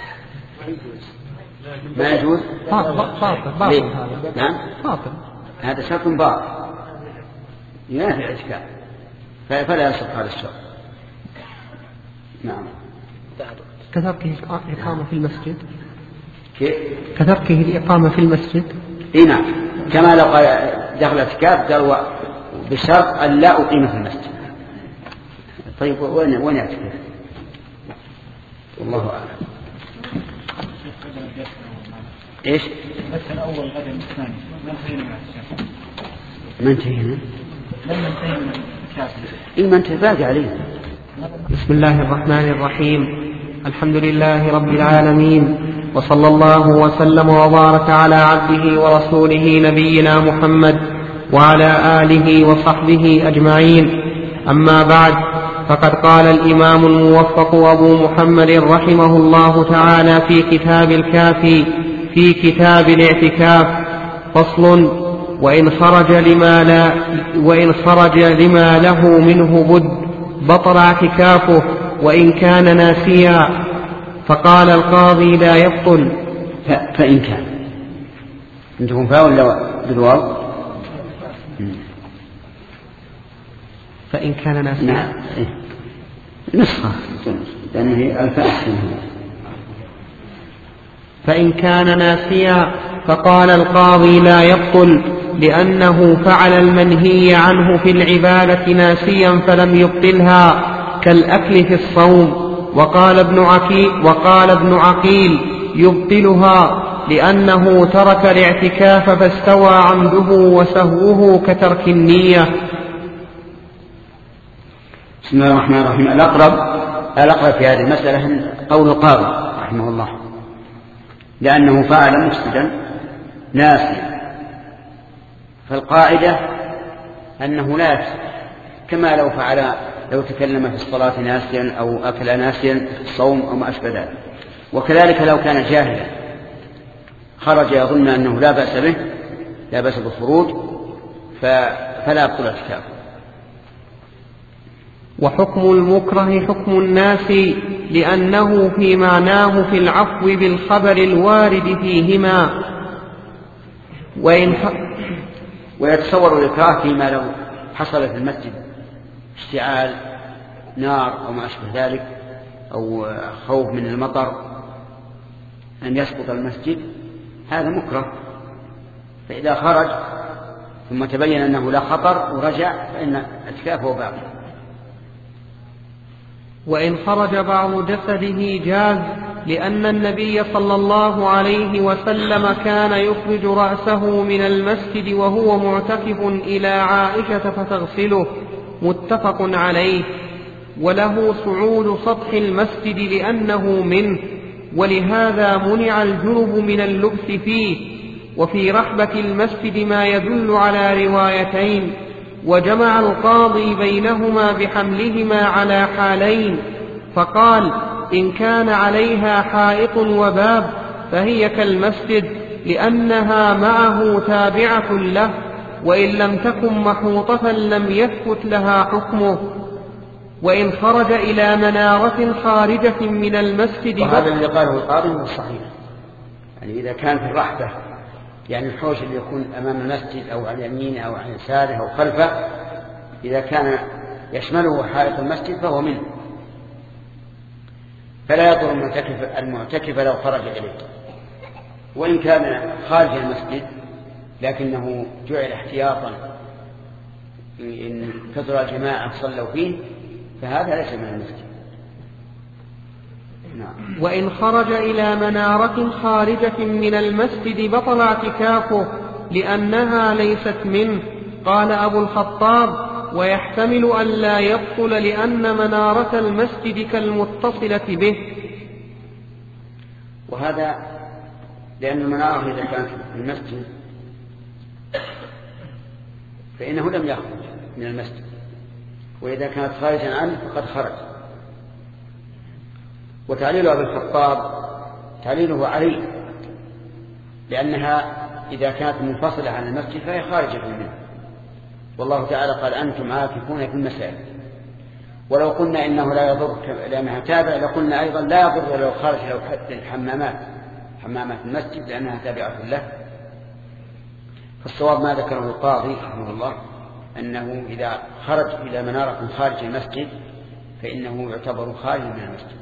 ما يجوز؟ باطل. نعم، باطل. هذا شرط باطل ينافي الاعتكاف، فلا يصح هذا الشرط. نعم. كتركه الإقامة في المسجد. كيف؟ كتركه الإقامة في المسجد. إيه نعم، كما لو دخل الاعتكاف قال بشرط أن لا أقيم في المسجد. طيب وين وين اعتكاف؟ والله أعلم. إيش؟ بس الأول غدا الثاني ما انتهينا من الاعتكاف. ما انتهينا؟ لم ننتهي من الاعتكاف. إيه ما انتهي باقي عليه. بسم الله الرحمن الرحيم. الحمد لله رب العالمين، وصلى الله وسلم وبارك على عبده ورسوله نبينا محمد وعلى آله وصحبه أجمعين. أما بعد، فقد قال الإمام الموفق أبو محمد رحمه الله تعالى في كتاب الكافي في كتاب الاعتكاف: فصل: وإن خرج لما لا وإن خرج لما له منه بد بطل اعتكافه وإن كان ناسيا. فقال القاضي: لا يبطل. فإن كان عندكم فاء ولا بالواو؟ فإن كان ناسيا. نعم. نسخة لأنه الفاء. فإن كان ناسيا. فقال القاضي: لا يبطل، لأنه فعل المنهي عنه في العبادة ناسيا فلم يبطلها، كالأكل في الصوم. وقال ابن عقيل, وقال ابن عقيل: يبطلها لأنه ترك الاعتكاف فاستوى عمده وسهوه كترك النية. بسم الله الرحمن الرحيم. الأقرب الأقرب في هذه المسألة قول القاضي رحمه الله، لأنه فعل مفسدا ناسيا، فالقاعدة أنه لا يفسد، كما لو فعل لو تكلم في الصلاة ناسيا أو أكل ناسيا في الصوم أو ما أشبه ذلك. وكذلك لو كان جاهلا خرج يظن أنه لا بأس به لا بأس بالخروج فلا يبطل اعتكافه. وحكم المكره حكم الناس، لأنه في معناه في العفو بالخبر الوارد فيهما. وإن ويتصور الإكراه فيما لو حصل في المسجد اشتعال نار أو ما أشبه ذلك، أو خوف من المطر أن يسقط المسجد، هذا مكره. فإذا خرج ثم تبين أنه لا خطر ورجع فإن اعتكافه باقي. وإن خرج بعض جسده جاز، لأن النبي صلى الله عليه وسلم كان يخرج رأسه من المسجد وهو معتكف إلى عائشة فتغسله، متفق عليه. وله صعود سطح المسجد لأنه منه، ولهذا منع الجنب من اللبس فيه. وفي رحبة المسجد ما يدل على روايتين، وجمع القاضي بينهما بحملهما على حالين، فقال: إن كان عليها حائط وباب فهي كالمسجد لأنها معه تابعة له، وإن لم تكن محوطة لم يثبت لها حكمه. وإن خرج إلى منارة خارجة من المسجد، وهذا الذي قاله القاضي هو الصحيح. يعني إذا كان في الرحبة، يعني الحوش اللي يكون أمام المسجد أو على يمينه أو على يساره أو خلفه، إذا كان يشمله حائط المسجد فهو منه، فلا يضر المعتكف, المعتكف لو خرج إليه. وإن كان خارج المسجد لكنه جعل احتياطا إن كثر الجماعة صلوا فيه فهذا ليس من المسجد. نعم. وإن خرج إلى منارة خارجة من المسجد بطل اعتكافه لأنها ليست منه. قال أبو الخطاب: ويحتمل أن لا يبطل لأن منارة المسجد كالمتصلة به. وهذا لأن المنارة إذا كانت في المسجد فإنه لم يخرج من المسجد، وإذا كانت خارجا عنه فقد خرج. وتعليل أبي الخطاب تعليله عليه، لأنها إذا كانت منفصلة عن المسجد فهي خارجة منه، والله تعالى قال: أنتم عاكفون في المساجد. ولو قلنا إنه لا يضر لأنها تابع لقلنا أيضا لا يضر لو خرج لو حتى الحمامات حمامات المسجد لأنها تابعة له. فالصواب ما ذكره القاضي رحمه الله أنه إذا خرج إلى منارة خارج المسجد فإنه يعتبر خارج من المسجد.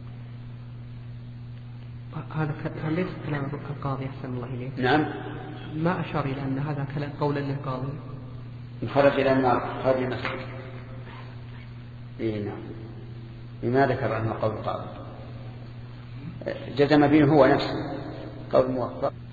هذا ليس كلام القاضي أحسن الله إليه. نعم. ما أشار إلى أن هذا كلام قولا للقاضي. إن خرج إلى النار خارج المسجد. إيه نعم. لما ذكر أنه قول القاضي؟ جزم به هو نفسه قول موفق.